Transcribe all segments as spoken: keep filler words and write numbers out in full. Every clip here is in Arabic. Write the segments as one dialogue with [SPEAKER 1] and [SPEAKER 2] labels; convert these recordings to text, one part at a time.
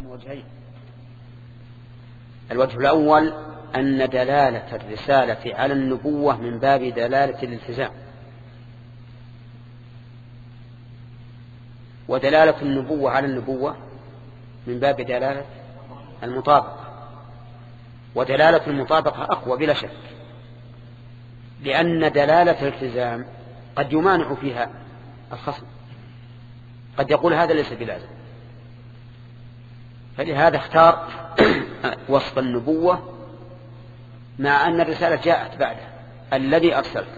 [SPEAKER 1] وجهين. الوجه الأول أن دلالة الرسالة على النبوة من باب دلالة الالتزام، ودلالة النبوة على النبوة من باب دلالة المطابقة، ودلالة المطابقة أقوى بلا شك، لأن دلالة الالتزام قد يمانع فيها الخصم، قد يقول هذا ليس بلازم، فلهذا اختار وصف النبوة مع أن الرسالة جاءت بعده الذي أرسلت.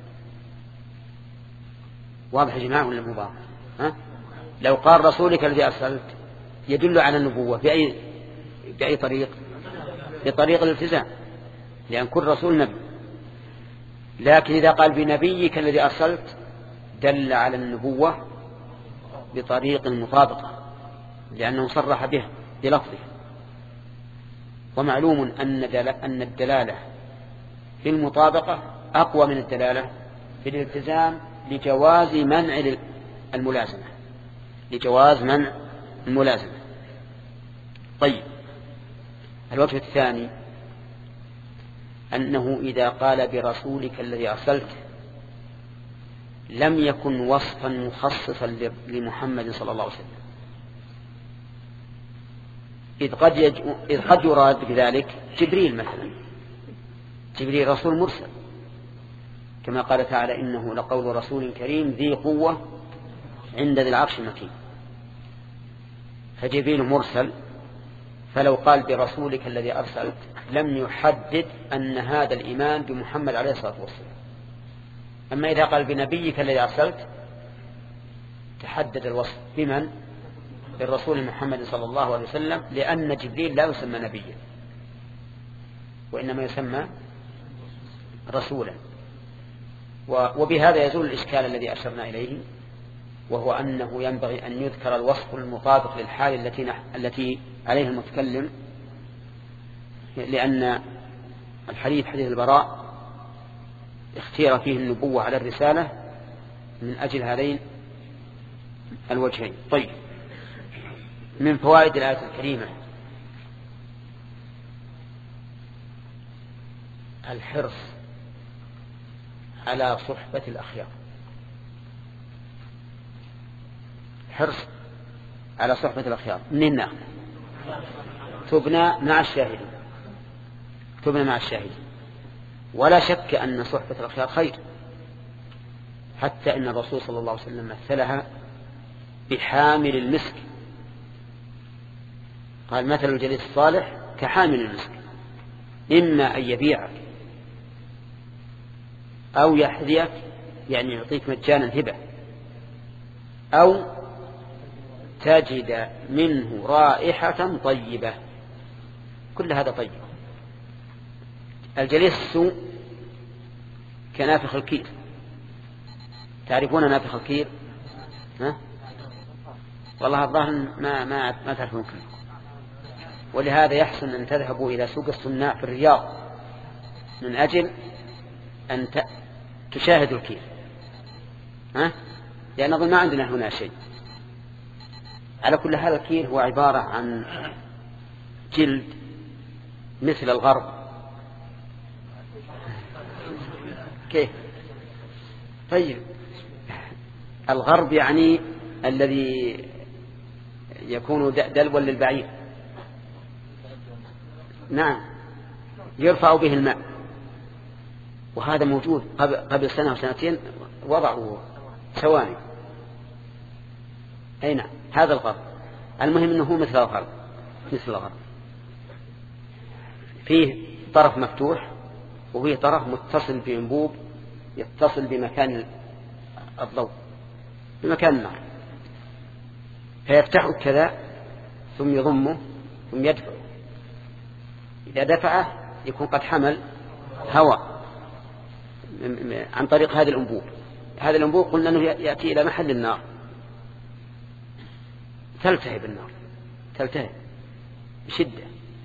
[SPEAKER 1] واضح يا جماعة ولا مو واضح؟ ها؟ لو قال رسولك الذي أرسلت يدل على النبوة بأي, بأي طريق؟ بطريق الالتزام، لأن كل رسول نبي. لكن إذا قال بنبيك الذي أرسلت دل على النبوة بطريق المطابقة، لأنه صرح به بلفظه. ومعلوم أن الدلالة في المطابقة أقوى من الدلالة في الالتزام لجواز منع الملازمة، لجواز منع الملازمة. طيب، الوجه الثاني أنه إذا قال برسولك الذي أرسلت لم يكن وصفا مخصصا لمحمد صلى الله عليه وسلم، إذ قد, يج... إذ قد يراد بذلك جبريل مثلا، جبريل رسول مرسل، كما قال تعالى إنه لقول رسول كريم ذي قوة عند ذي العرش مكين، فجبريل مرسل. فلو قال برسولك الذي أرسلت لم يحدد أن هذا الإيمان بمحمد عليه الصلاة والسلام. أما إذا قال بنبيك الذي أرسلت تحدد الوصف بمن؟ بالرسول محمد صلى الله عليه وسلم، لأن جبريل لا يسمى نبيا وإنما يسمى رسولا. وبهذا يزول الإشكال الذي أشرنا إليه، وهو أنه ينبغي أن يذكر الوصف المطابق للحال التي التي عليه المتكلم، لأن الحديث حديث البراء اختير فيه النبوة على الرسالة من أجل هذين الوجهين. طيب، من فوائد الآية الكريمة الحرص على صحبة الأخيار، حرص على صحبة الأخيار. منين نأخذ؟ تبنى مع الشاهدين، تبنى مع الشاهدين. ولا شك أن صحبة الأخيار خير، حتى إن الرسول صلى الله عليه وسلم مثلها بحامل المسك، قال مثل الجليس الصالح كحامل المسك، إما أن يبيعك أو يحذيك، يعني يعطيك مجانا هبة، أو تجد منه رائحة طيبة، كل هذا طيب. الجليس السوء كنافخ الكير، تعرفون نافخ الكير؟ ها؟ والله الظاهر ما ما ما تعرفون كله. ولهذا يحسن أن تذهبوا إلى سوق الصناع في الرياض من أجل أن تشاهدوا الكير، ها؟ لأن أظن ما عندنا هنا شيء. على كل حال الكير هو عبارة عن جلد مثل الغرب. كيف؟ طيب، الغرب يعني الذي يكون دلوا للبعير، نعم، يرفع به الماء. وهذا موجود قبل سنة وسنتين، وضعوا سواني. أي نعم، هذا الغرب. المهم أنه مثل الغرب، مثل الغرب، فيه طرف مفتوح وفيه طرف متصل بأنبوب يتصل بمكان الضوء، بمكان النار، فيفتحه كذا ثم يضمه ثم يدفعه. إذا دفعه يكون قد حمل هواء عن طريق هذا الأنبوب. هذا الأنبوب قلنا أنه يأتي إلى محل النار، تلتهب النار، تلتهب بشدة.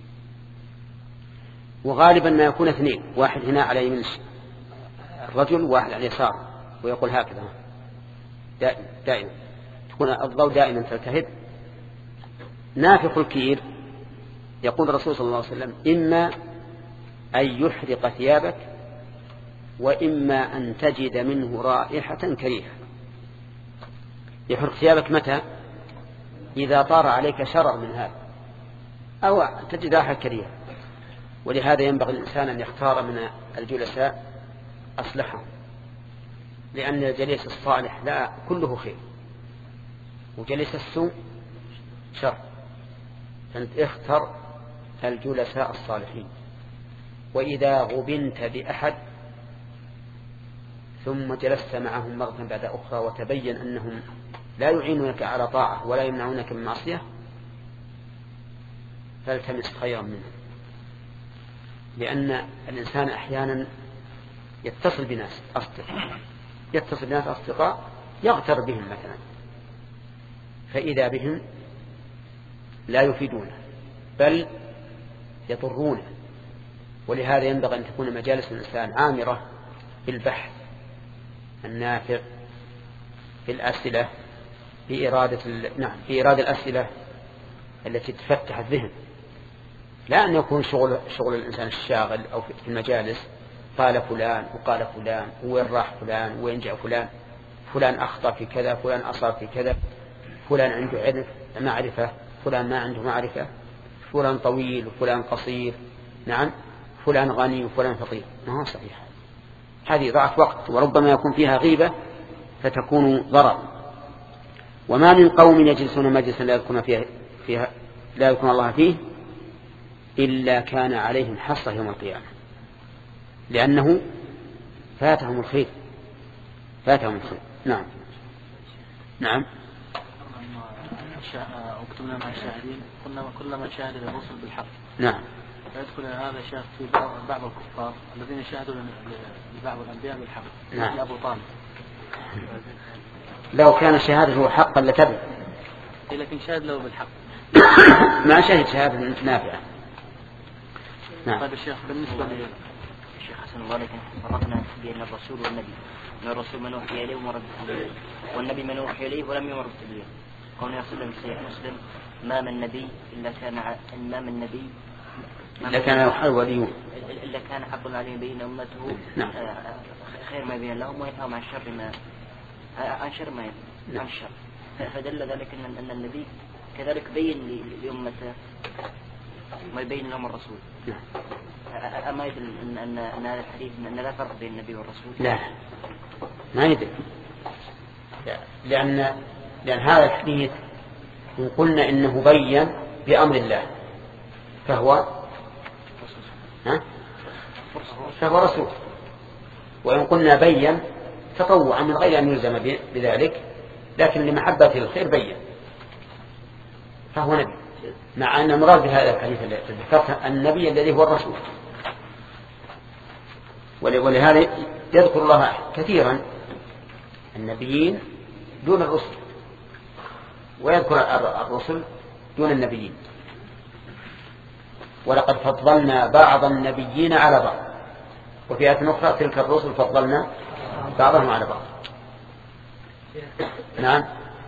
[SPEAKER 1] وغالبا ما يكون اثنين، واحد هنا على يمين الرجل وواحد على اليسار، ويقول هكذا دائما دائما، تكون الضوء دائما تلتهب نافخ الكير يقول الرسول صلى الله عليه وسلم إما أن يحرق ثيابك وإما أن تجد منه رائحة كريهة. يحرق ثيابك متى؟ إذا طار عليك شرر من هذا أو تجد رائحة كريهة. ولهذا ينبغي الإنسان أن يختار من الجلساء أصلحهم، لأن الجليس الصالح لا كله خير وجليس السوء شر. فأنت اختر الجلساء الصالحين. وإذا غبنت بأحد ثم جلست معهم مرة بعد أخرى وتبين أنهم لا يعينونك على طاعة ولا يمنعونك من معصية فالتمس خيرا منهم، لأن الإنسان أحيانا يتصل بناس أصدقاء يتصل بناس أصدقاء يغتر بهم مثلا، فإذا بهم لا يفيدونه بل يضرونه. ولهذا ينبغي أن تكون مجالس الإنسان عامرة بالبحث النافع، في الأسئلة، في إرادة ال... نعم في إرادة الأسئلة التي تفتح الذهن، لا أن يكون شغل شغل الإنسان الشاغل أو في المجالس قال فلان وقال فلان وين راح فلان وين جاء فلان، فلان أخطأ في كذا، فلان أصاب في كذا، فلان عنده علم معرفة، فلان ما عنده معرفة، فلان طويل وفلان قصير، نعم فلان غني وفلان فقير. ما هو صحيح، هذه ضعف وقت وربما يكون فيها غيبة فتكون ضرر. وما من قوم يجلسون مجلسا لا يذكرون فيها, فيها لا يذكرون الله فيه إلا كان عليهم حصة يوم القيامة، لأنه فاتهم الخير فاتهم الخير. نعم نعم
[SPEAKER 2] وكتبنا مع الشاهدين قلنا كلما شاهد الرسل بالحق.
[SPEAKER 1] نعم.
[SPEAKER 2] فيدخل هذا شاهد في بعض الكفار الذين شاهدوا لبعض الأنبياء بالحق.
[SPEAKER 1] نعم.
[SPEAKER 2] أبو طالب
[SPEAKER 1] لو كان شهادته حقا لتبع،
[SPEAKER 2] لكن شاهد له بالحق
[SPEAKER 1] ما شهد شهادة نافعة.
[SPEAKER 2] نعم. طيب الشيخ بالنسبة
[SPEAKER 3] لي الشيخ حسن الله عليكم فرقنا بين الرسول والنبي، من الرسول من أوحي إليه ومرد إليه، والنبي من أوحي إليه ولم يمرد إليه. قول يصل في صحيح مسلم ما من نبي إلا كان ع... ما من نبي
[SPEAKER 1] إلا كان يوحى وليه
[SPEAKER 3] إلا كان حق عليه بين أمته.
[SPEAKER 1] نعم.
[SPEAKER 3] خير ما يبين لهم وينهاهم عن شر ما عن شر ما يبين عن شر. فدل ذلك أن أن النبي كذلك بين لأمته ما يبين لهم الرسول. أما يدل أن أن أن هذا الحديث أن لا فرق بين النبي والرسول؟
[SPEAKER 1] لا ما يدل، لأن لأن هذا الحديث إن قلنا إنه بين بأمر الله فهو ها؟ فهو رسول، وإن قلنا بين تطوعا من غير أن يلزم بذلك لكن لمحبة الخير بين فهو نبي، مع أن المراد بهذا الحديث الذي ذكرته النبي الذي هو الرسول. ولهذا يذكر الله كثيرا النبيين دون الرسل، ويذكر الرسل دون النبيين. ولقد فضلنا بعض النبيين على بعض، وفي آية أخرى تلك الرسل فضلنا بعضهم على بعض. نعم.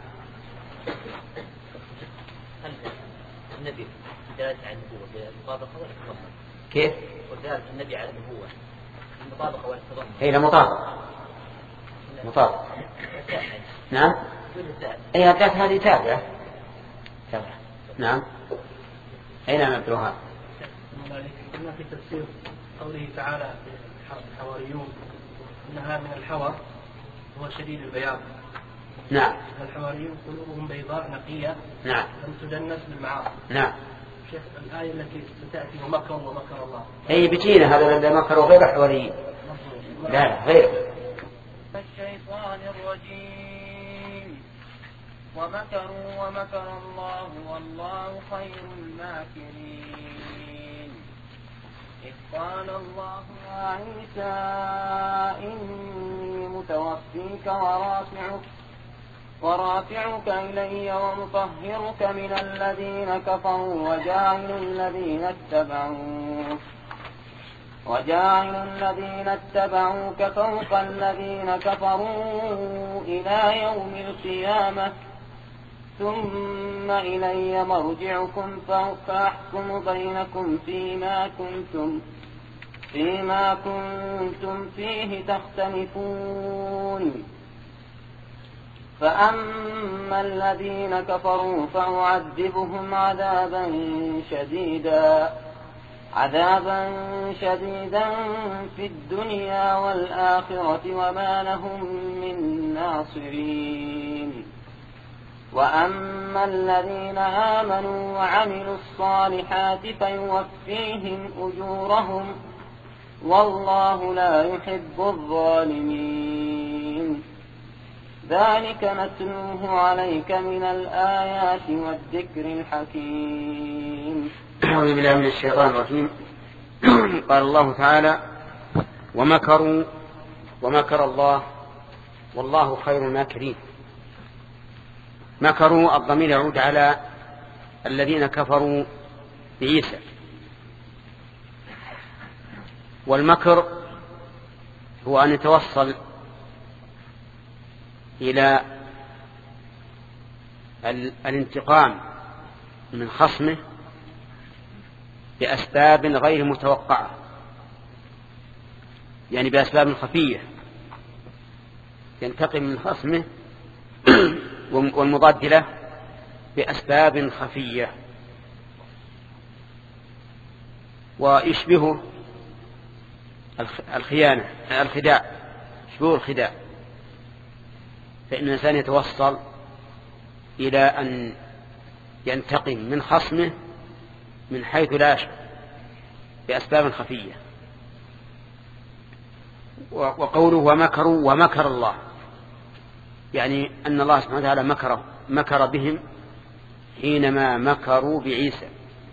[SPEAKER 4] النبي دلالة على النبوة المطابقة ولا التضمن؟
[SPEAKER 1] كيف؟
[SPEAKER 4] ودلالة النبي على النبوة المطابقة ولا التضمن؟
[SPEAKER 1] هي لا مطابقة مطابقة. نعم. أي هذه هذه تابعة تابعة. نعم. أين عبد الوهاب؟
[SPEAKER 2] قلنا في تفسير قوله تعالى الحواريون إنها من الحور هو شديد البياض.
[SPEAKER 1] نعم.
[SPEAKER 2] الحواريون قلوبهم بيضاء نقية.
[SPEAKER 1] نعم.
[SPEAKER 2] لم تدنس بالمعاصي.
[SPEAKER 1] نعم.
[SPEAKER 2] شيخ الآية التي ستأتي ومكر ومكر الله.
[SPEAKER 1] أي بتينا هذا الذي مكروا غير حواريين. لا غير.
[SPEAKER 5] الشيطان الرجيم ومكروا ومكر الله والله خير الماكرين. إذ قال الله يا عيسى إني متوفيك ورافعك ورافعك إلي ومطهرك من الذين كفروا وجاعل الذين اتبعوك وجاعل الذين اتبعوك فوق الذين كفروا إلى يوم القيامة ثم إلي مرجعكم فأحكم بينكم فيما كنتم فيما كنتم فيه تختلفون فأما الذين كفروا فأعذبهم عذابا شديدا عذابا شديدا في الدنيا والآخرة وما لهم من ناصرين وأما الذين آمنوا وعملوا الصالحات فيوفيهم أجورهم والله لا يحب الظالمين ذلك نتلوه عليك من الآيات والذكر الحكيم.
[SPEAKER 1] أعوذ بالله من الشيطان الرجيم. قال الله تعالى ومكروا ومكر الله والله خير الماكرين. مكروا الضمير يعود على الذين كفروا بعيسى، والمكر هو أن يتوصل إلى الانتقام من خصمه بأسباب غير متوقعة، يعني بأسباب خفية، ينتقم من خصمه والمضاد له بأسباب خفية. ويشبه الخيانة الخداع، يشبه الخداع، فإن الإنسان يتوصل إلى أن ينتقم من خصمه من حيث لا يشعر بأسباب خفية. وقوله ومكروا ومكر الله، يعني أن الله سبحانه وتعالى مكر مكر بهم حينما مكروا بعيسى،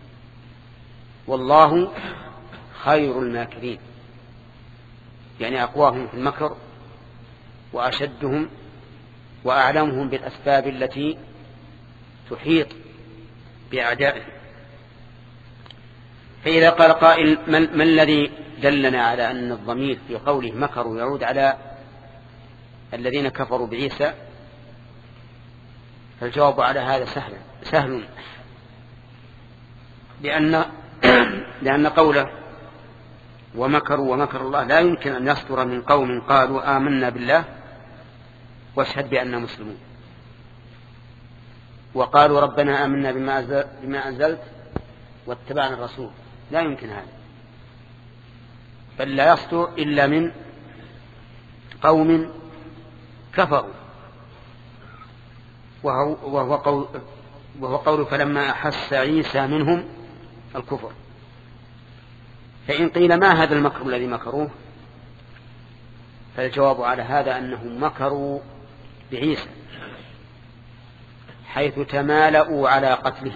[SPEAKER 1] والله خير الماكرين، يعني أقواهم في المكر وأشدهم وأعلمهم بالأسباب التي تحيط بأعدائهم. فإذا قال قائل ما الذي دلنا على أن الضمير في قوله مكروا يعود على الذين كفروا بعيسى؟ فالجواب على هذا سهل سهل لأن لأن قوله ومكروا ومكر الله لا يمكن أن يصدر من قوم قالوا آمنا بالله واشهد بأننا مسلمون وقالوا ربنا آمنا بما أنزلت واتبعنا الرسول، لا يمكن هذا، بل لا يصدر إلا من قوم كفروا، وهو, وهو, قول وهو قول فلما أحس عيسى منهم الكفر. فإن قيل ما هذا المكر الذي مكروه؟ فالجواب على هذا أنهم مكروا بعيسى حيث تمالؤوا على قتله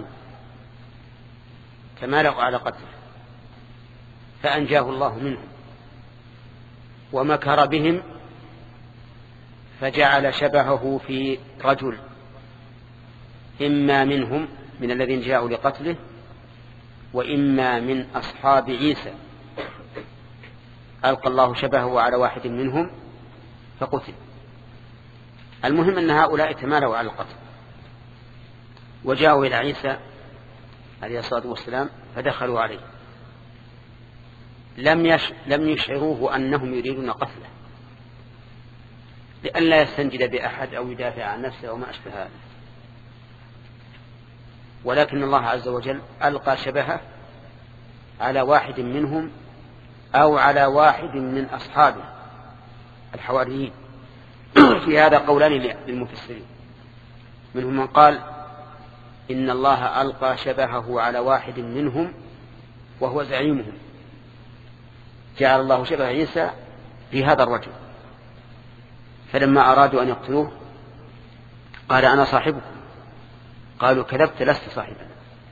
[SPEAKER 1] تمالؤوا على قتله فأنجاه الله منهم، ومكر بهم فجعل شبهه في رجل إما منهم من الذين جاءوا لقتله وإما من أصحاب عيسى، ألقى الله شبهه على واحد منهم فقتل. المهم أن هؤلاء تمالوا على القتل وجاءوا إلى عيسى عليه الصلاة والسلام فدخلوا عليه، لم يش... لم يشعروه أنهم يريدون قتله لئلا يستنجد بأحد أو يدافع عن نفسه أو ما أشبه هذا، ولكن الله عز وجل ألقى شبهه على واحد منهم أو على واحد من أصحابه الحواريين. في هذا قولان للمفسرين، منهم من قال إن الله ألقى شبهه على واحد منهم وهو زعيمهم، جعل الله شبه عيسى في هذا الرجل، فلما أرادوا أن يقتلوه قال أنا صاحبكم، قالوا كذبت لست صاحبنا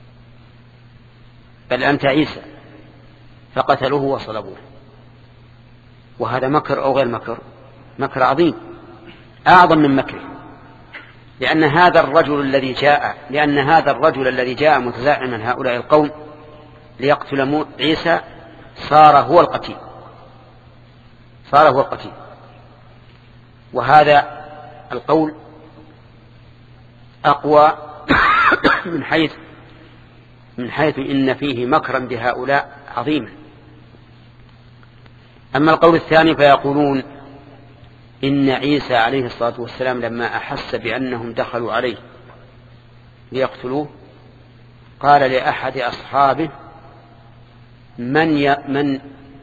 [SPEAKER 1] بل أنت عيسى، فقتلوه وصلبوه. وهذا مكر أو غير مكر؟ مكر عظيم أعظم من مكره، لأن هذا الرجل الذي جاء لأن هذا الرجل الذي جاء متزعما هؤلاء القوم ليقتل عيسى صار هو القتيل صار هو القتيل وهذا القول أقوى من حيث من حيث إن فيه مكرا بهؤلاء عظيما. أما القول الثاني فيقولون إن عيسى عليه الصلاة والسلام لما أحس بأنهم دخلوا عليه ليقتلوه قال لأحد أصحابه من ي... من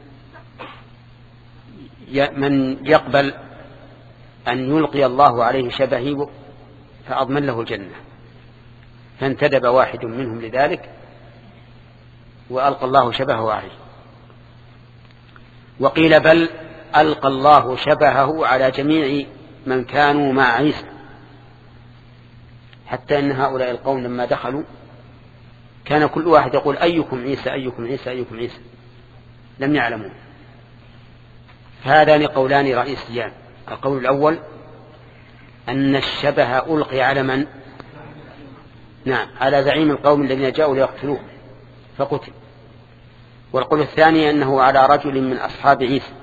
[SPEAKER 1] ي... من يقبل أن يلقي الله عليه شبهي فأضمن له الجنة، فانتدب واحد منهم لذلك وألقى الله شبهه عليه. وقيل بل ألقى الله شبهه على جميع من كانوا مع عيسى، حتى أن هؤلاء القوم لما دخلوا كان كل واحد يقول أيكم عيسى أيكم عيسى أيكم عيسى، لم يعلموا. هذان قولان رئيسيان. القول الأول أن الشبه ألقي على من؟ نعم، على زعيم القوم الذين جاءوا ليقتلوه فقتل. والقول الثاني أنه على رجل من أصحاب عيسى.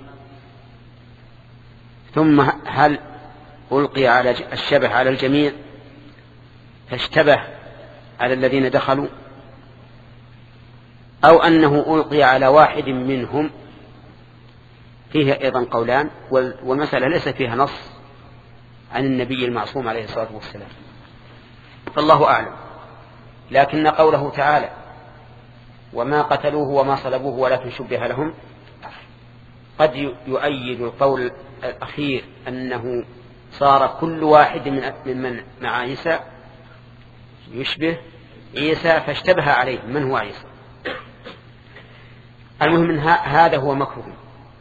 [SPEAKER 1] ثم هل ألقي على الشبه على الجميع فاشتبه على الذين دخلوا، أو أنه ألقي على واحد منهم؟ فيه أيضا قولان، والمسألة ليس فيها نص عن النبي المعصوم عليه الصلاة والسلام، فالله أعلم. لكن قوله تعالى وما قتلوه وما صلبوه ولكن شبه لهم قد يؤيد القول الأخير أنه صار كل واحد من من مع عيسى يشبه عيسى فاشتبه عليه من هو عيسى. المهم هذا هو مكرهم،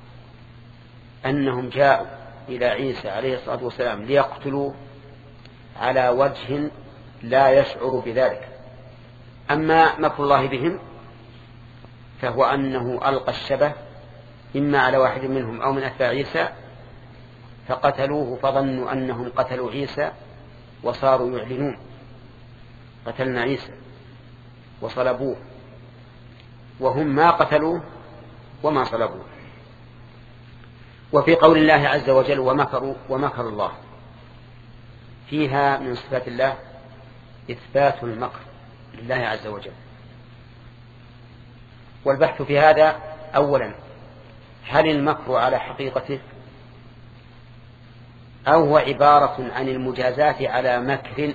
[SPEAKER 1] أنهم جاءوا إلى عيسى عليه الصلاة والسلام ليقتلوه على وجه لا يشعر بذلك. أما مكر الله بهم فهو أنه ألقى الشبه إما على واحد منهم أو من أتباع عيسى فقتلوه فظنوا أنهم قتلوا عيسى وصاروا يعلنون قتلنا عيسى وصلبوه، وهم ما قتلوه وما صلبوه. وفي قول الله عز وجل ومكروا ومكر الله فيها من صفات الله إثبات المكر لله عز وجل. والبحث في هذا أولا هل المكر على حقيقته أو هو عبارة عن المجازات على مكر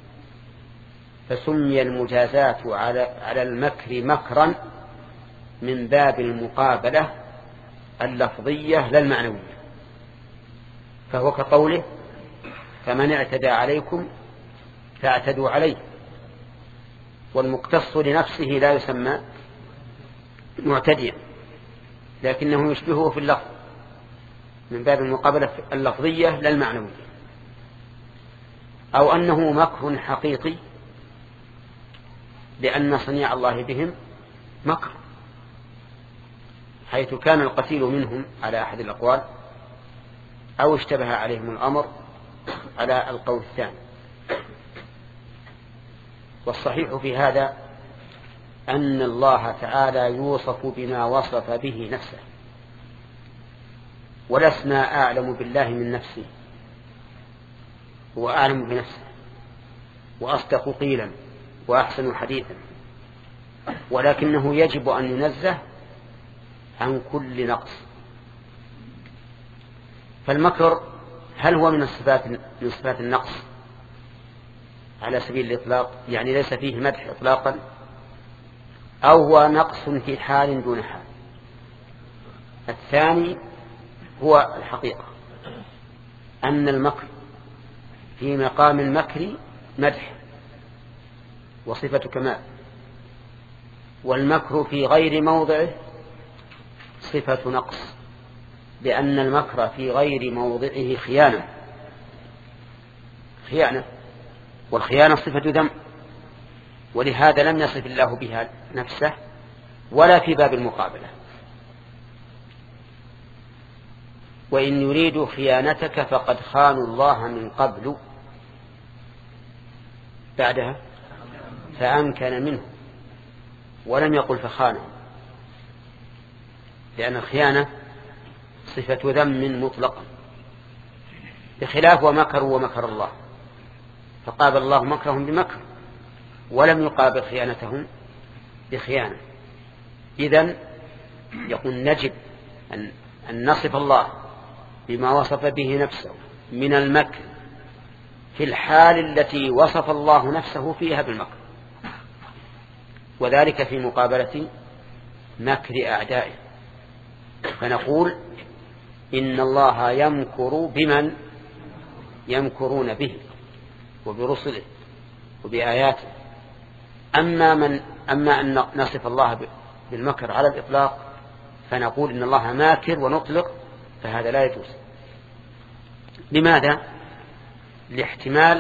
[SPEAKER 1] فسمي المجازات على على المكر مكرا من باب المقابلة اللفظية لا المعنوية، فهو كقوله فمن اعتدى عليكم فاعتدوا عليه، والمقتص لنفسه لا يسمى معتديا لكنه يشبهه في اللفظ من باب المقابلة اللفظية لا المعنوية. أو أنه مكر حقيقي لأن صنيع الله بهم مكر، حيث كان القتيل منهم على أحد الأقوال أو اشتبه عليهم الأمر على القول الثاني. والصحيح في هذا أن الله تعالى يوصف بما وصف به نفسه، ولسنا أعلم بالله من نفسه، هو أعلم بنفسه وأصدق قيلا وأحسن حديثا، ولكنه يجب أن ينزه عن كل نقص. فالمكر هل هو من الصفات من صفات النقص على سبيل الإطلاق، يعني ليس فيه مدح إطلاقا، أو هو نقص في حال دون حال؟ الثاني هو الحقيقة أن المكر في مقام المكر مدح وصفة كمال، والمكر في غير موضعه صفة نقص، لأن المكر في غير موضعه خيانة خيانة والخيانة صفة ذم، ولهذا لم يصف الله بها نفسه ولا في باب المقابلة. وإن يريدوا خيانتك فقد خانوا الله من قبل بعدها فأمكن منه، ولم يقل فخانهم، لأن الخيانة صفة ذم مطلقا، بخلاف ومكروا ومكر الله فقابل الله مكرهم بمكر ولم يقابل خيانتهم بخيانة. إذن يقول نجب أن, أن نصف الله بما وصف به نفسه من المكر في الحال التي وصف الله نفسه فيها بالمكر، وذلك في مقابلة مكر أعدائه. فنقول إن الله يمكر بمن يمكرون به وبرسله وبآياته. أما, من أما أن نصف الله بالمكر على الإطلاق فنقول إن الله ماكر ونطلق، فهذا لا يجوز. لماذا؟ لاحتمال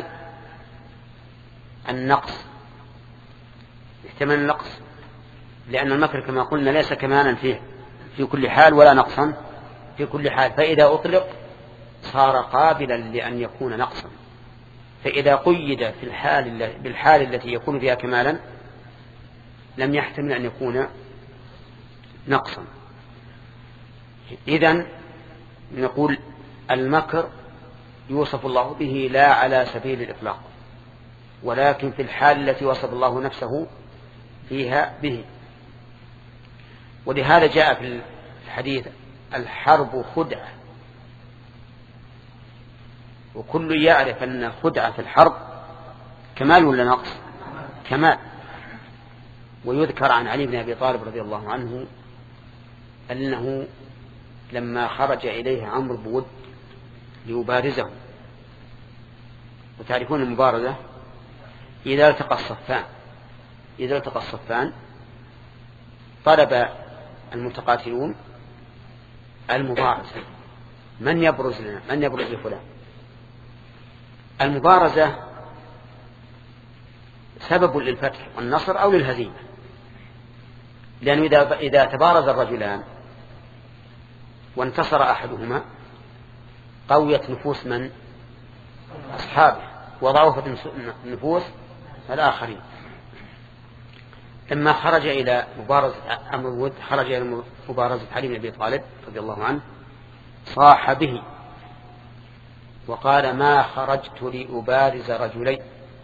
[SPEAKER 1] النقص، احتمال النقص، لأن المكر كما قلنا ليس كمانا فيه في كل حال ولا نقصا في كل حال، فإذا أطلق صار قابلا لأن يكون نقصا. فإذا قيد في الحال بالحال التي يكون فيها كمالا لم يحتمل أن يكون نقصا. إذن نقول المكر يوصف الله به لا على سبيل الإطلاق، ولكن في الحال التي وصف الله نفسه فيها به. ولهذا جاء في الحديث الحرب خدعة، وكل يعرف أن الخدعة في الحرب كمال ولا نقص؟ كمال. ويذكر عن علي بن أبي طالب رضي الله عنه أنه لما خرج إليه عمرو بود ليبارزه، وتعرفون المبارزة إذا التقى الصفان إذا التقى الصفان طلب المتقاتلون المبارزة، من يبرز لنا من يبرز لفلان. المبارزة سبب للفتح والنصر أو للهزيمة، لأنه إذا, إذا تبارز الرجلان وانتصر أحدهما قويت نفوس من أصحابه وضعفت نفوس الآخرين. لما خرج إلى مبارزة عمرو بود خرج إلى مبارزة علي بن أبي طالب رضي الله عنه صاح به وقال ما خرجت لأبارز رجلين.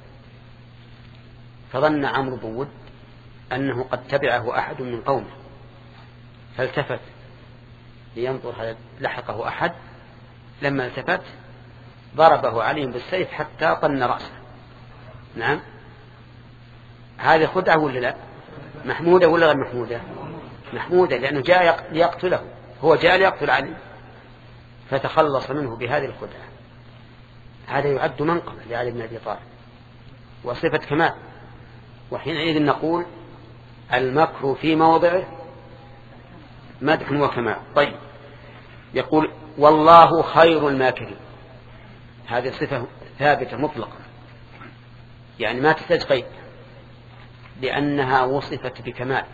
[SPEAKER 1] فظن عمرو بود أنه قد تبعه أحد من قومه فالتفت لينظر هل لحقه أحد. لما التفت ضربه عليهم بالسيف حتى طن رأسه. نعم، هذه خدعة ولا لا؟ محمودة ولا غير محمودة؟ محمودة، لأنه جاء ليقتله، هو جاء ليقتل عليه فتخلص منه بهذه الخدعة. هذا يعد منقبة لعلي بن أبي طالب وصفة كمال. وحينئذ نقول المكر في موضعه مدح وكمال. طيب، يقول والله خير الماكرين، هذه صفة ثابتة مطلقة، يعني ما تحتاج قيد لأنها وصفت بكمال.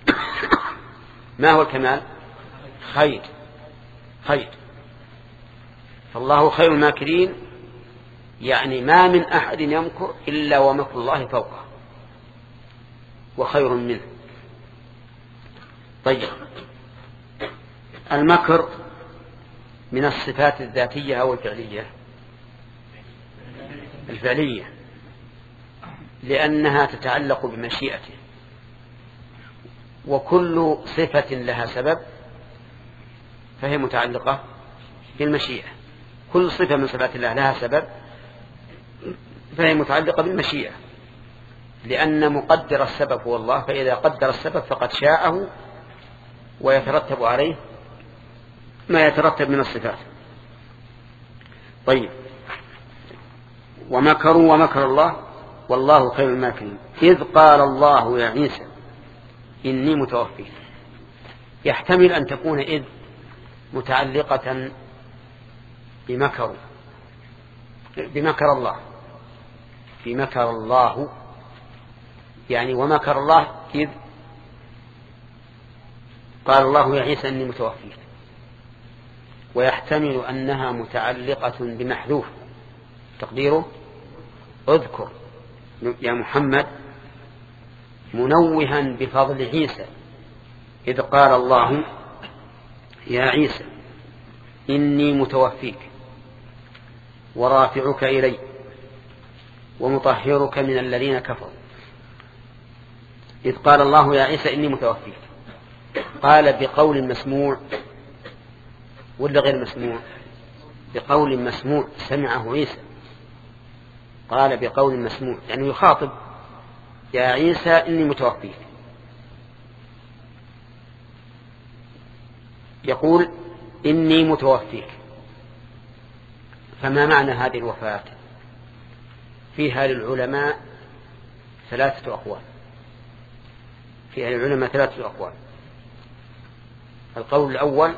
[SPEAKER 1] ما هو الكمال؟ خير خير فالله خير الماكرين، يعني ما من أحد يمكر إلا ومكر الله فوقه وخير منه. طيب، المكر من الصفات الذاتية أو الفعلية؟ الفعلية، لأنها تتعلق بمشيئته، وكل صفة لها سبب فهي متعلقة بالمشيئة. كل صفة من صفات الله لها سبب فهي متعلقة بالمشيئة، لأن مقدر السبب هو الله، فإذا قدر السبب فقد شاءه ويترتب عليه ما يترتب من الصفات. طيب، ومكروا ومكر الله والله خير الماكرين. إذ قال الله يا عيسى إني متوفيك، يحتمل أن تكون إذ متعلقة بمكر بمكر الله بمكر الله يعني ومكر الله إذ قال الله يا عيسى إني متوفيك. ويحتمل أنها متعلقة بمحذوف تقديره اذكر يا محمد منوها بفضل عيسى إذ قال الله يا عيسى إني متوفيك ورافعك إلي ومطهرك من الذين كفروا. إذ قال الله يا عيسى إني متوفيك، قال بقول مسموع ولا غير مسموع؟ بقول مسموع سمعه عيسى. قال بقول مسموع يعني يخاطب يا عيسى إني متوفيك. يقول إني متوفيك، فما معنى هذه الوفاة؟ فيها للعلماء ثلاثة أقوال فيها للعلماء ثلاثة أقوال القول الأول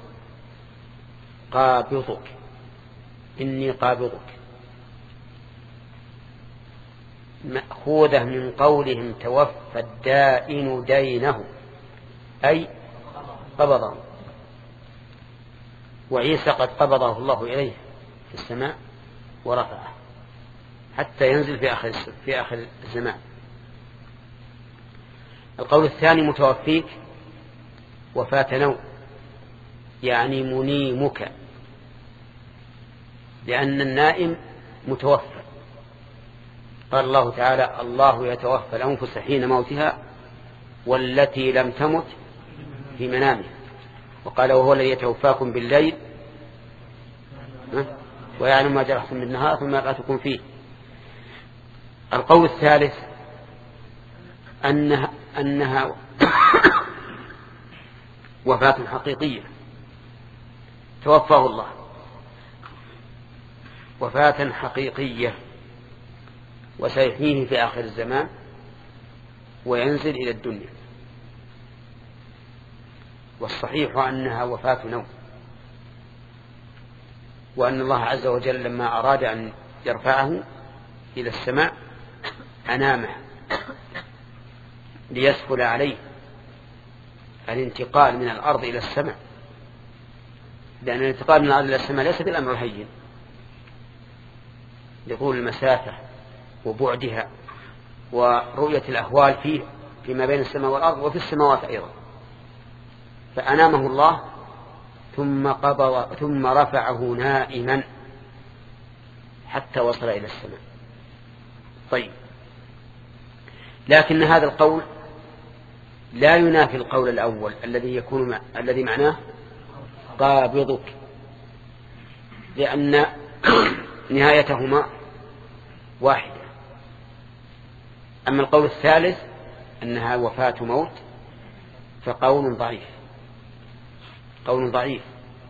[SPEAKER 1] قابضك، إني قابضك، مأخوذة من قولهم توفى الدائن دينه أي قبضه، وعيسى قد قبضه الله إليه في السماء ورفعه حتى ينزل في آخر في آخر الزمان. القول الثاني متوفيك وفاة نوم، يعني منيمك، لأن النائم متوفى. قال الله تعالى الله يتوفى الأنفس حين موتها والتي لم تمت في منامها، وقال وهو الذي يتوفاكم بالليل ويعلم ما جرحتم بالنهار ثم يبعثكم فيه. القول الثالث أنها, أنها وفاة حقيقية توفاه الله وفاة حقيقية وسيحييه في آخر الزمان وينزل إلى الدنيا. والصحيح أنها وفاة نوم، وأن الله عز وجل لما أراد أن يرفعه إلى السماء أنامه ليسهل عليه الانتقال من الأرض إلى السماء، لأن الانتقال من الأرض إلى السماء ليس بالأمر الهين لطول المسافة وبعدها ورؤية الأهوال فيه فيما بين السماء والأرض وفي السماوات أيضا. فأنامه الله ثم قبض ثم رفعه نائما حتى وصل إلى السماء. طيب، لكن هذا القول لا ينافي القول الأول الذي يكون مع... الذي معناه قابضك، لأن نهايتهما واحدة. أما القول الثالث أنها وفاة موت فقول ضعيف قول ضعيف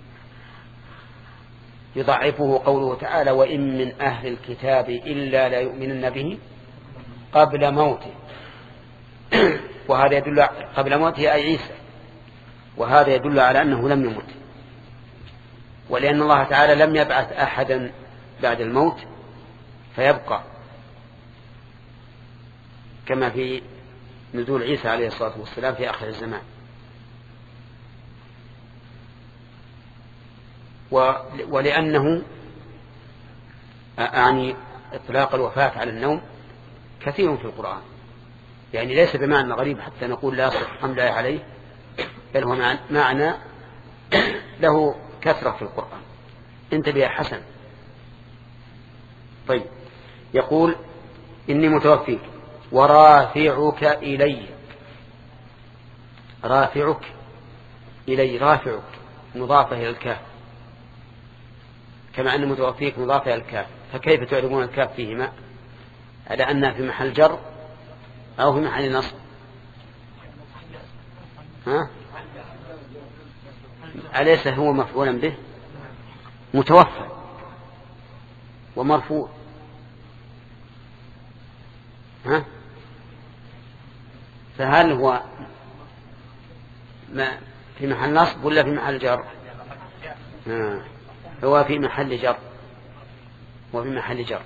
[SPEAKER 1] يضعفه قوله تعالى وإن من أهل الكتاب إلا لا يؤمنن به قبل موته وهذا يدل قبل موته أي عيسى، وهذا يدل على أنه لم يمت، ولأن الله تعالى لم يبعث أحدا بعد الموت فيبقى، كما في نزول عيسى عليه الصلاة والسلام في آخر الزمان. ولأنه أعني إطلاق الوفاة على النوم كثير في القرآن، يعني ليس بمعنى غريب حتى نقول لا صح حمله عليه، بل هو معنى له كثرة في القرآن. انتبه يا حسن. طيب، يقول إني متوفيك ورافعك إلي. رافعك إلي، رافعك مضافة إلى الكاف، كما أن متوفيك مضافة إلى الكاف، فكيف تعرفون الكاف فيهما على أنها في محل جر أو في محل نصب؟ ها؟ أليس هو مفعولا به متوفى ومرفوع؟ ها؟ فهل هو ما في محل نصب ولا في محل جر؟ ها. هو في محل جر وفي محل جر،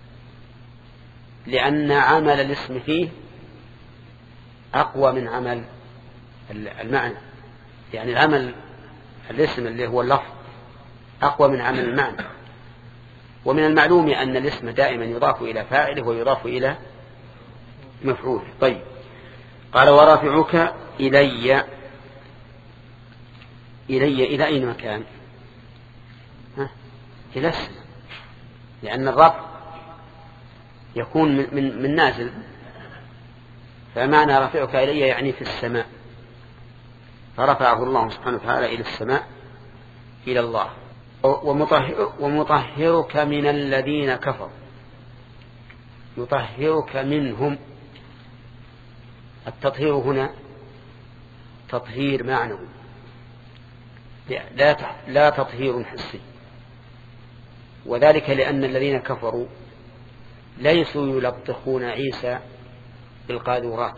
[SPEAKER 1] لأن عمل الاسم فيه أقوى من عمل المعنى، يعني العمل الاسم اللي هو اللفظ أقوى من عمل المعنى. ومن المعلوم أن الاسم دائما يضاف إلى فاعله ويضاف إلى مفعول. طيب، قال ورافعك إلي. إلي إلى أين مكان؟ ها؟ إلى السماء، لأن الرفع يكون من, من, من نازل، فمعنى رفعك إلي يعني في السماء، فرفعه الله سبحانه وتعالى إلى السماء إلى الله. ومطهر ومطهرك من الذين كفروا، يطهرك منهم. التطهير هنا تطهير معنوي لا لا تطهير حسي، وذلك لأن الذين كفروا ليسوا يلطخون عيسى بالقاذورات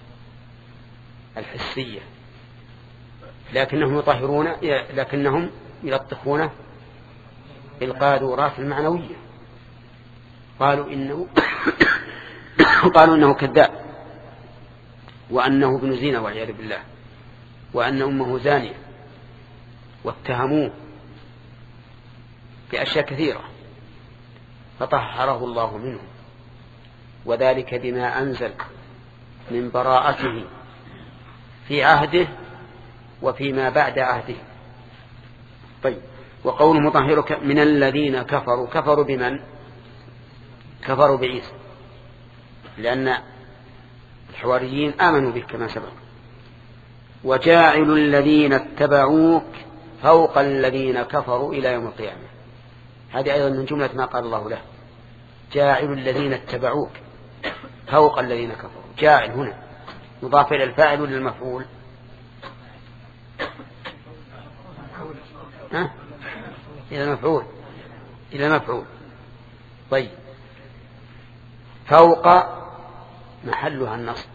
[SPEAKER 1] الحسية، لكنهم يطهرون لكنهم يلطخونه بالقاذورات المعنوية. قالوا إنه قالوا إنه كذاب، وأنه ابن زنا والعياذ بالله، وأن أمه زانية، واتهموه بأشياء كثيرة، فطهره الله منه، وذلك بما أنزل من براءته في عهده وفيما بعد عهده. طيب، وقول مطهرك من الذين كفروا، كفروا بمن؟ كفروا بعيسى، لأن الحواريين آمنوا به كما سبق. وجاعل الذين اتبعوك فوق الذين كفروا إلى يوم القيامة، هذه أيضا من جملة ما قال الله له، جاعل الذين اتبعوك فوق الذين كفروا. جاعل هنا مضاف إلى الفاعل ولا المفعول؟ ها؟ إلى المفعول، إلى المفعول. طيب، فوق محلها النصب،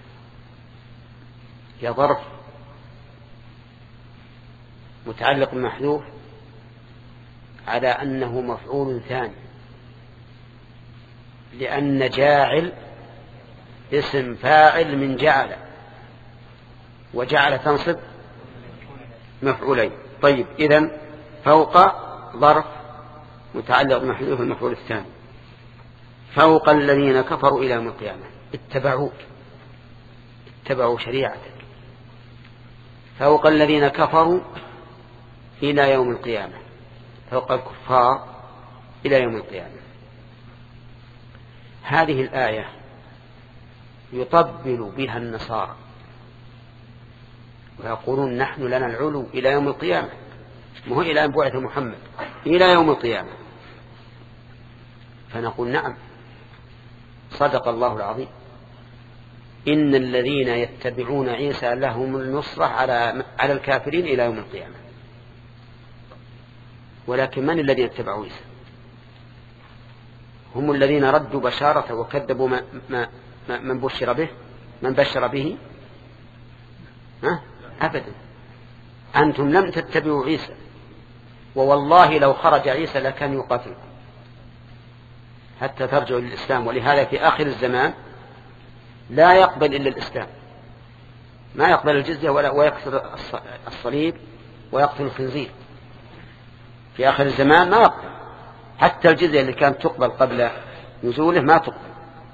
[SPEAKER 1] يا ظرف متعلق بالمحذوف على أنه مفعول ثاني، لأن جاعل اسم فاعل من جعل، وجعل تنصب مفعولين. طيب، إذن فوق ظرف متعلق بمحذوف المفعول الثاني، فوق الذين كفروا إلى يوم القيامة. اتبعوك، اتبعوا شريعتك، فوق الذين كفروا إلى يوم القيامة، فوق الكفار إلى يوم القيامة. هذه الآية يطبل بها النصارى ويقولون نحن لنا العلو إلى يوم القيامة، مو إلى أن بعث محمد، إلى يوم القيامة. فنقول نعم، صدق الله العظيم، إن الذين يتبعون عيسى لهم النصرة على على الكافرين إلى يوم القيامة. ولكن من الذين اتبعوا عيسى؟ هم الذين ردوا بشارته وكذبوا ما ما من بشر به من بشر به. ها؟ أبدا، أنتم لم تتبعوا عيسى، ووالله لو خرج عيسى لكان يقاتلكم حتى ترجعوا للإسلام. ولهذا في آخر الزمان لا يقبل إلا الإسلام، ما يقبل الجزية ولا ويكسر الصليب ويقتل الخنزير. في آخر الزمان ما يقبل حتى الجزية اللي كانت تقبل قبل نزوله ما تقبل،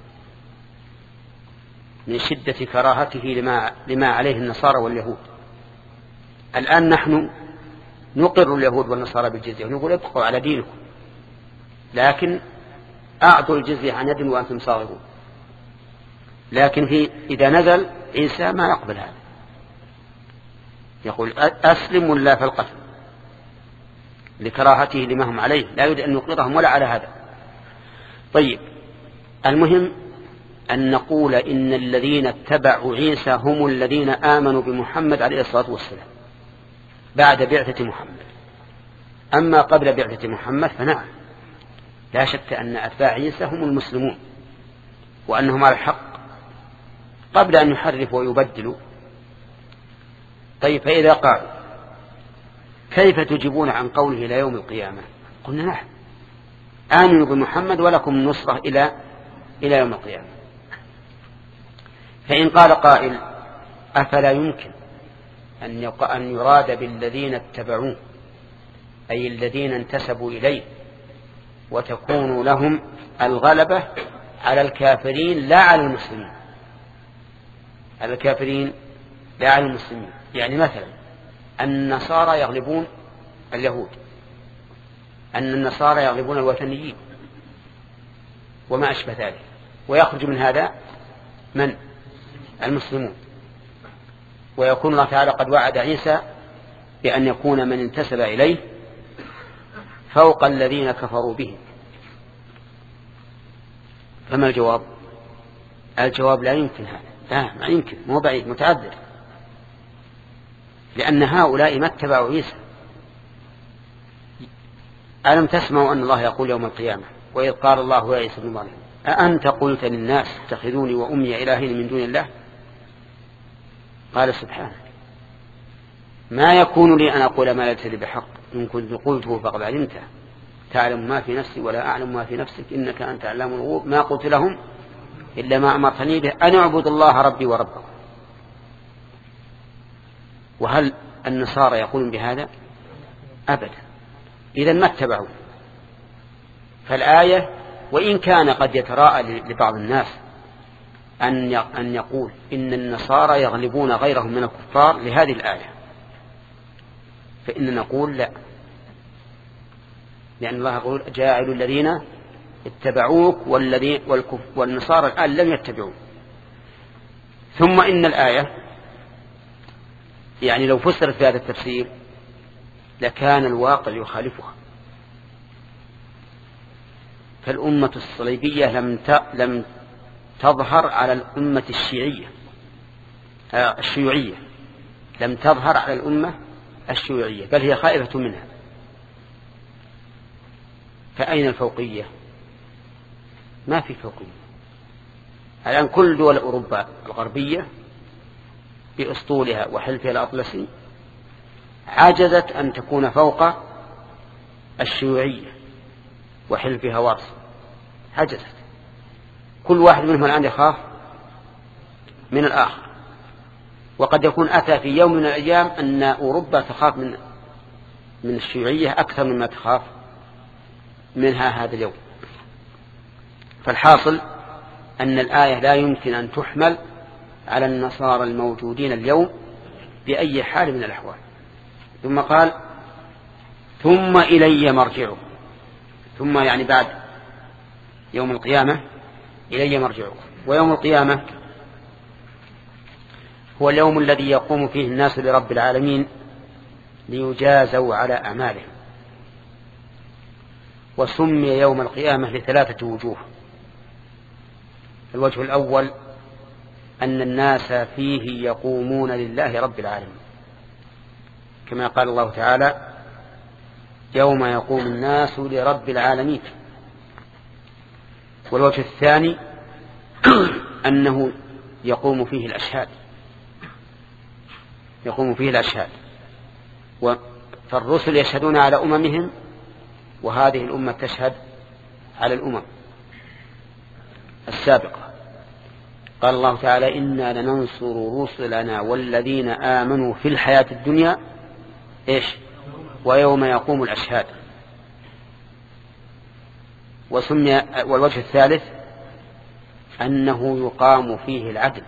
[SPEAKER 1] من شدة كراهته لما, لما عليه النصارى واليهود. الآن نحن نقر اليهود والنصارى بالجزية ونقول ابقوا على دينكم، لكن أعطوا الجزية عن يد وأنتم صاغرون. لكن في إذا نزل عيسى ما يقبل هذا، يقول أسلم ولا فالقتل، لكراهته لما هم عليه، لا يريد أن يقرهم ولا على هذا. طيب، المهم أن نقول إن الذين اتبعوا عيسى هم الذين آمنوا بمحمد عليه الصلاة والسلام بعد بعثة محمد. أما قبل بعثة محمد فنعم، لا شك أن أتباع عيسى هم المسلمون وأنهم على الحق قبل أن يحرفوا ويبدلوا. طيب، فإذا قالوا كيف تجيبون عن قوله إلى يوم القيامة؟ قلنا نحن آمنوا بمحمد ولكم النصرة إلى إلى يوم القيامة. فإن قال قائل أفلا يمكن أن يراد بالذين اتبعوه أي الذين انتسبوا إليه وتكون لهم الغلبة على الكافرين لا على المسلمين، على الكافرين لا على المسلمين. يعني مثلا النصارى يغلبون اليهود، أن النصارى يغلبون الوثنيين وما أشبه ذلك. ويخرج من هذا من؟ المسلمون. ويكون الله تعالى قد وعد عيسى بأن يكون من انتسب إليه فوق الذين كفروا به. فما الجواب؟ الجواب لا يمكن هذا، لا ما يمكن، مو بعيد، متعذر، لأن هؤلاء ما اتبعوا عيسى. ألم تسمعوا أن الله يقول يوم القيامة وإذ قال الله يا عيسى ابن مريم أأنت قلت للناس اتخذوني وأمي إلهين من دون الله؟ قال سبحانه ما يكون لي أن أقول ما ليس لي بحق إن كنت قلته فقد علمته تعلم ما في نفسي ولا أعلم ما في نفسك إنك أنت علام الغيوب ما قلت لهم إلا ما أمرتني به أن أعبد الله ربي وربكم. وهل النصارى يقولون بهذا؟ أبدا. إذن ما اتبعوا. فالآية وإن كان قد يتراءى لبعض الناس أن يقول إن النصارى يغلبون غيرهم من الكفار لهذه الآية، فإن نقول لا، لأن الله يقول جاعل الذين اتبعوك والذين والنصارى الآن لم يتبعوك. ثم إن الآية يعني لو فسرت بهذا التفسير لكان الواقع يخالفها. فالأمة الصليبية لم لم تظهر على الأمة الشيعية الشيوعية لم تظهر على الأمة الشيوعية بل هي خائفة منها. فأين الفوقية؟ ما في فوقية. الآن كل دول أوروبا الغربية بأسطولها وحلفها الأطلسي عجزت أن تكون فوق الشيوعية وحلفها وارث، عجزت. كل واحد منهم الآن يخاف من الآخر، وقد يكون أتى في يوم من الأيام أن أوروبا تخاف من من الشيوعية أكثر مما تخاف منها هذا اليوم. فالحاصل أن الآية لا يمكن أن تحمل على النصارى الموجودين اليوم بأي حال من الأحوال. ثم قال ثم إلي مرجعكم، ثم يعني بعد يوم القيامة إلي مرجعكم. ويوم القيامة هو اليوم الذي يقوم فيه الناس لرب العالمين ليجازوا على أعمالهم. وسمي يوم القيامة لثلاثة وجوه. الوجه الأول أن الناس فيه يقومون لله رب العالمين كما قال الله تعالى يوم يقوم الناس لرب العالمين. والوجه الثاني أنه يقوم فيه الأشهاد يقوم فيه الأشهاد فالرسل يشهدون على أممهم وهذه الأمة تشهد على الأمم السابقة. قال الله تعالى إنا لننصر رسلنا والذين آمنوا في الحياة الدنيا إيش ويوم يقوم الأشهاد. وسمي والوجه الثالث أنه يقام فيه العدل.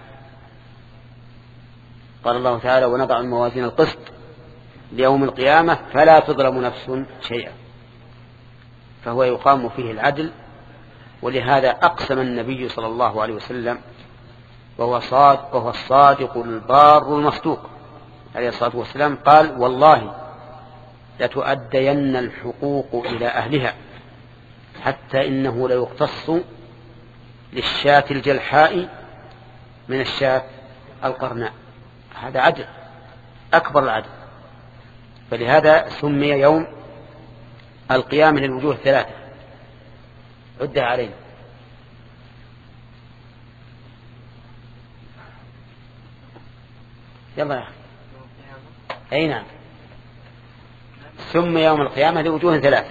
[SPEAKER 1] قال الله تعالى ونضع الموازين القسط ليوم القيامة فلا تظلم نفس شيئا، فهو يقام فيه العدل. ولهذا أقسم النبي صلى الله عليه وسلم وهو صادق وهو الصادق البار المصدوق عليه الصلاة والسلام قال والله لتؤدين الحقوق إلى أهلها حتى إنه ليقتص للشاة الجلحاء من الشاة القرناء. هذا عدل أكبر العدل. فلهذا سمي يوم القيامة للوجوه الثلاثة. عدها علينا. يلا يا أخي. أي نعم سمي يوم القيامة لوجوه ثلاثة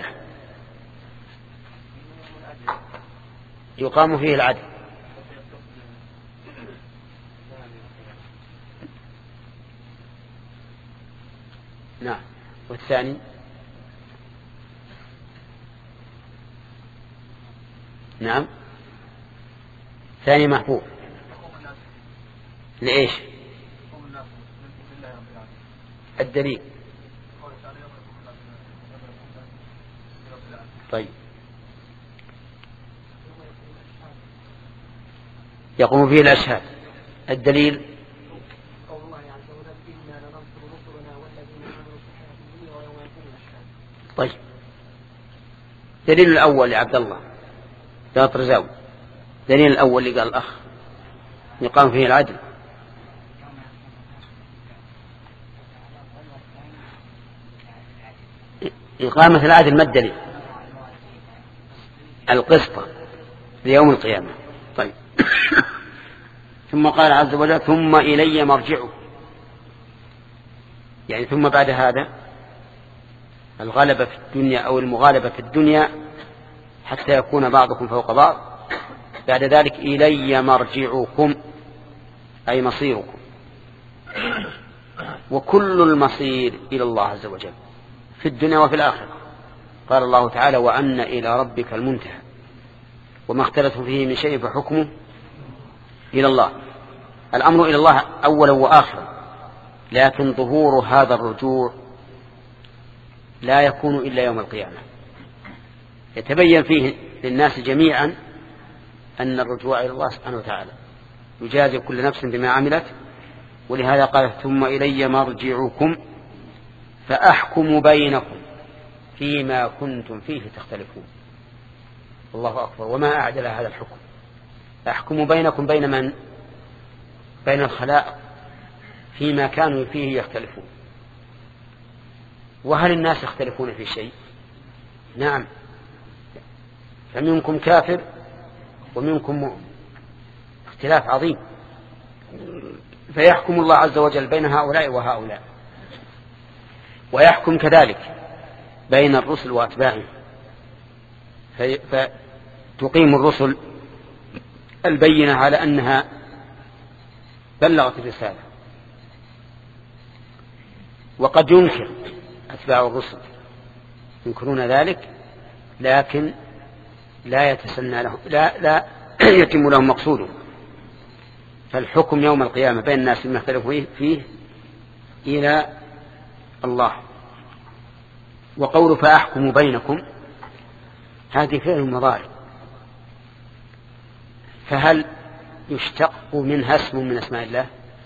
[SPEAKER 1] يقام فيه العدل. نعم. والثاني نعم ثاني محبوب لإيش الدليل؟ طيب يقوم فيه الأشهاد. الدليل طيب دليل الأول لعبد الله لا طرزاوي، دليل الأول اللي قال الأخ يقام فيه العدل. إقامة العدل ما الدليل؟ القسط ليوم القيامة. طيب ثم قال عز وجل ثم إلي مرجعه، يعني ثم بعد هذا الغلبة في الدنيا أو المغالبة في الدنيا حتى يكون بعضكم فوق بعض، بعد ذلك إلي مرجعكم أي مصيركم، وكل المصير إلى الله عز وجل في الدنيا وفي الآخرة. قال الله تعالى وأن إلى ربك المنتهى وما اختلفتم فيه من شيء فحكمه إلى الله. الأمر إلى الله أولا وآخرا، لكن ظهور هذا الرجوع لا يكون إلا يوم القيامة، يتبين فيه للناس جميعا أن الرجوع إلى الله سبحانه وتعالى يجازي كل نفس بما عملت. ولهذا قال ثم إلي مرجعكم فأحكم بينكم فيما كنتم فيه تختلفون. الله أكبر، وما أعجل هذا الحكم. أحكم بينكم بين من؟ بين الخلائق فيما كانوا فيه يختلفون. وهل الناس يختلفون في شيء؟ نعم، فمنكم كافر ومنكم مؤمن، اختلاف عظيم. فيحكم الله عز وجل بين هؤلاء وهؤلاء، ويحكم كذلك بين الرسل وأتباعهم، فتقيم الرسل البينة على أنها بلغت الرسالة، وقد ينكر أتباع الرسل ينكرون ذلك، لكن لا يتسنى لهم، لا, لا يتم لهم مقصودهم. فالحكم يوم القيامة بين الناس فيما اختلفوا فيه إلى الله. وقول فأحكم بينكم هذه فعل مضارع، فهل يشتق منها اسم من اسماء الله؟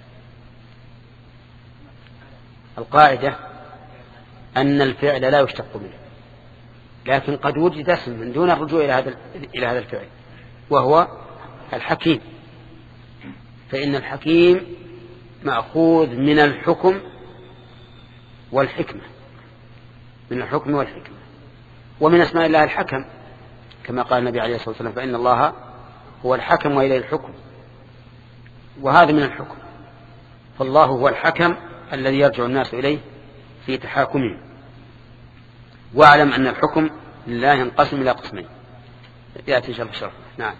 [SPEAKER 1] القاعدة أن الفعل لا يشتق منه، لكن قد وجد اسم من دون الرجوع إلى هذا إلى هذا الفعل، وهو الحكيم. فإن الحكيم مأخوذ من الحكم والحكمة، من الحكم والحكمة. ومن اسماء الله الحكم، كما قال النبي عليه الصلاة والسلام فإن الله هو الحكم وإليه الحكم، وهذا من الحكم. فالله هو الحكم الذي يرجع الناس إليه في تحاكمهم. واعلم أن الحكم لله ينقسم إلى قسمين يأتي شرح شرح. نعم.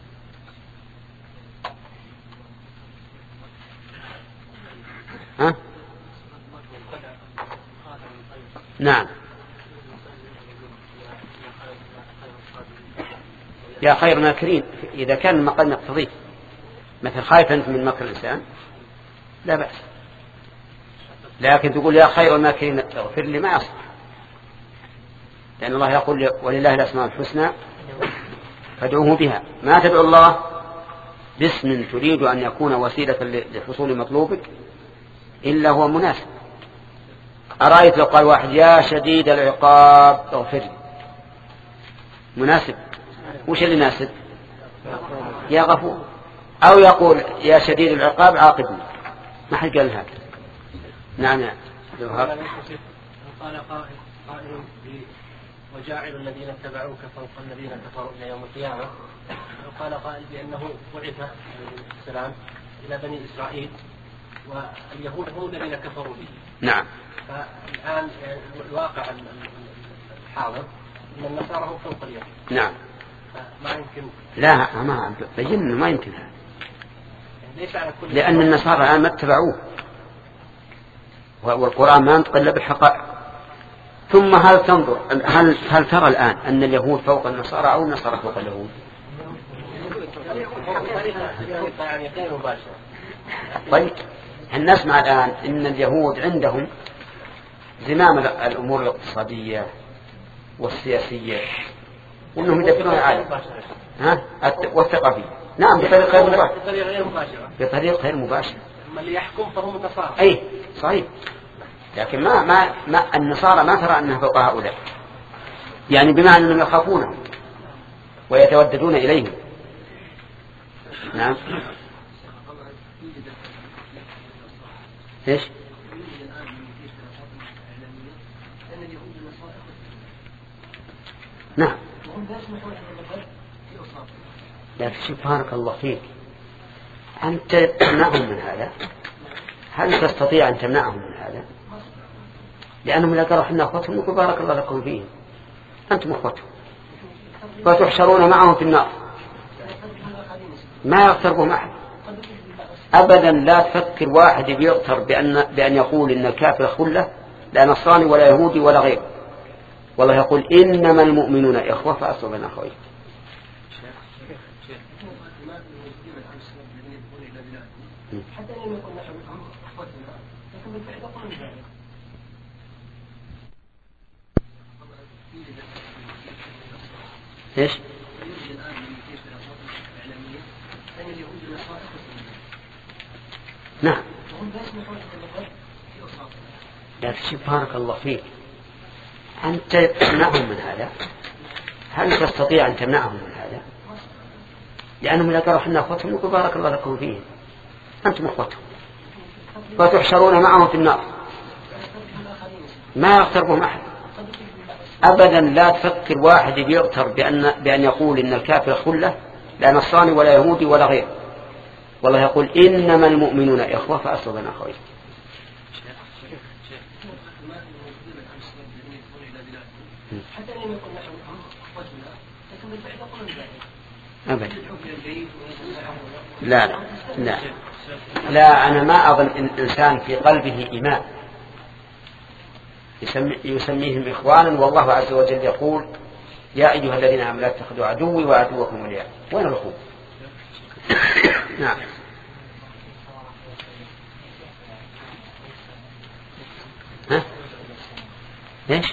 [SPEAKER 1] ها؟ نعم. يا خير ماكرين إذا كان المقام يقتضيه، مثل خايف أنت من مكر الإنسان لا بأس، لكن تقول يا خير الماكرين اغفر لي ما يصح، لأن الله يقول ولله الأسماء الحسنى فادعوه بها. ما تدعو الله باسم تريد أن يكون وسيلة لحصول مطلوبك إلا هو مناسب. أرأيت لو قال واحد يا شديد العقاب اغفر لي، مناسب؟ وش اللي يناسب؟ يا غفور. أو يقول يا شديد العقاب عاقبني، ما حد قال هذا. نعم. نعم.
[SPEAKER 2] قال قائل وجاعل الذين اتبعوك فوق الذين كفروا إلى يوم القيامة. وقال قائل بأنه بعث عليه السلام إلى بني إسرائيل، واليهود هم الذين كفروا به.
[SPEAKER 1] نعم.
[SPEAKER 2] فالآن الواقع الحاضر أن النصارى هم فوق اليهود.
[SPEAKER 1] نعم.
[SPEAKER 2] ما يمكن.
[SPEAKER 1] لا ما بيجن ما يمكن هذا، لأن النصارى الآن ما اتبعوه، والقرآن ما ينطق إلا بالحقائق. ثم هل تنظر هل هل ترى الآن أن اليهود فوق النصارى أو النصارى فوق اليهود؟ طيب هل نسمع الآن أن اليهود عندهم زمام الأمور الاقتصادية والسياسية وأنهم يدبرون العالم ها والثقافية؟ نعم بطريقة غير مباشرة.
[SPEAKER 2] بطريقة غير مباشرة.
[SPEAKER 1] بطريقة غير مباشرة.
[SPEAKER 2] أما اللي يحكم فهم النصارى.
[SPEAKER 1] أي صحيح. لكن ما ما ما النصارى ما ترى أنها فوق هؤلاء. يعني بمعنى أنهم يخافونهم ويتوددون إليهم. نعم. إيش؟ نعم. لكن سبحانك الله فيك، أنت تمنعهم من هذا؟ هل تستطيع أن تمنعهم من هذا؟ لأنهم إذا قالوا إحنا أخوتهم يقول بارك الله لكم فيهم، أنتم أخوتهم فتحشرون معهم في النار، ما يغتربهم أحد أبدا. لا تفكر واحد يغتر بأن, بأن يقول إن الكافر خلة، لا نصراني ولا يهودي ولا غير. والله يقول إنما المؤمنون إخوة فأصلوا بين أخوين. إيش؟ نعم. لكن سبحانك الله فيك، أنت تمنعهم من هذا؟ هل تستطيع أن تمنعهم من هذا؟ لأنهم إذا قالوا إحنا أخوتهم يقول بارك الله لكم فيهم، أنتم أخوتهم فتحشرون معهم في النار، ما يغتربهم أحد أبدا. لا تفكر واحد يغتر بأن, بأن يقول إن الكافر خلة، لا نصراني ولا يهودي ولا غير. والله يقول إنما المؤمنون إخوة فأصلوا بين أخوين. أبدا. لا لا لا لا أنا ما أظن إن إنسان في قلبه إيمان يسمي يسميهم إخوانا، والله عز وجل يقول يا أيها الذين آمنوا لا تتخذوا عدوي وعدوكم أولياء. وين الأخوة؟ نعم. ها؟ إيش؟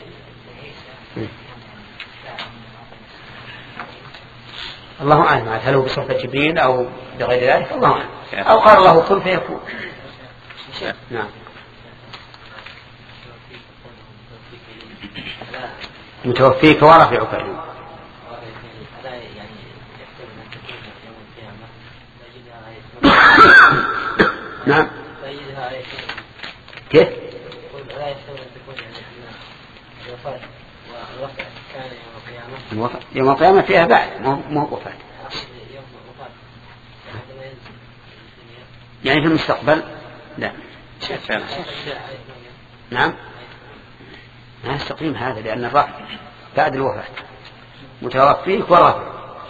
[SPEAKER 1] الله أعلم، هل هو بصفة جبريل أو بغير ذلك؟ الله أعلم. أو قال الله كن فيكون. نعم. متوفيك ورافعك إليه. نعم. كيف؟ يوم القيامة فيها بعد مو وفاة، يعني في المستقبل لا. نعم. ما يستقيم هذا، لأن الرفع بعد الوفاة. متوفيك ورافع،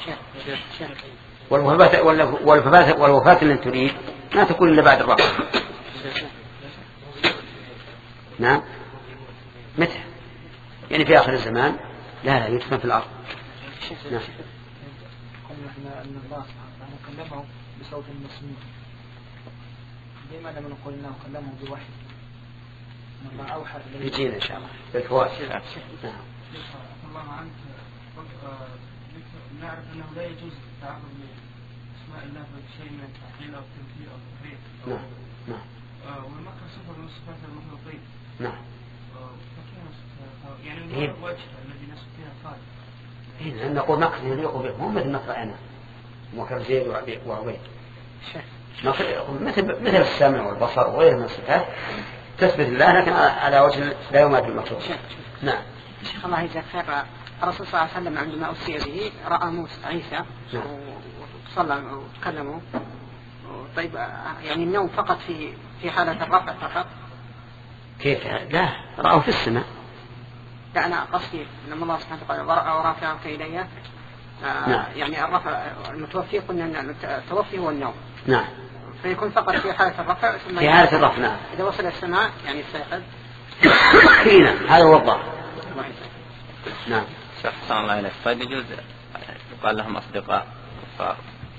[SPEAKER 1] والوفاة والوفاة والوفاة اللي تريد ما تكون إلا بعد الرفع. نعم. متى؟ يعني في آخر الزمان. لا لا يدفن في الأرض. نعم.
[SPEAKER 6] قلنا احنا أن الله سبحانه كلمه بصوت مسموع، لماذا نقول انه كلمه بوحي؟ الله أوحى إليه.
[SPEAKER 1] يجينا إن شاء الله بالفوائد. نعم.
[SPEAKER 6] الله عنك نعرف أنه لا يجوز التعرض لأسماء الله بشيء من التعطيل أو التمثيل أو التحريف.
[SPEAKER 1] نعم. نعم.
[SPEAKER 6] والمكر صفة من صفات المخلوقين.
[SPEAKER 1] نعم.
[SPEAKER 6] يعني من الوجه الذي نسب فيها خالد.
[SPEAKER 1] إيه نقول مكر يليق به، مو مثل مكر أنا مكر زيد وعبيد. مثل مثل السمع والبصر وغيره من الصفات تثبت الله، لكن على وجه لا يماثل المخلوق. نعم.
[SPEAKER 7] شيخ الله يجزاك خير، الرسول صلى الله عليه وسلم عندما أسري به رأى موسى عيسى وصلى وتكلموا. طيب يعني النوم فقط في في حالة الرفع فقط؟
[SPEAKER 1] كيف؟ لا، رأوا في السماء.
[SPEAKER 7] لا أنا قصدي لما الله سبحانه وتعالى ورأى ورافعك إليه. نعم. يعني الرفع المتوفي قلنا أن التوفي هو النوم.
[SPEAKER 1] نعم.
[SPEAKER 7] فيكون فقط في حالة الرفع. ثم
[SPEAKER 1] في حالة الرفع. نعم.
[SPEAKER 7] إذا وصل السماء يعني استيقظ.
[SPEAKER 1] فينا هذا هو الظاهر. نعم.
[SPEAKER 8] أحسن الله إليك. طيب يجوز يقال لهم أصدقاء كفار؟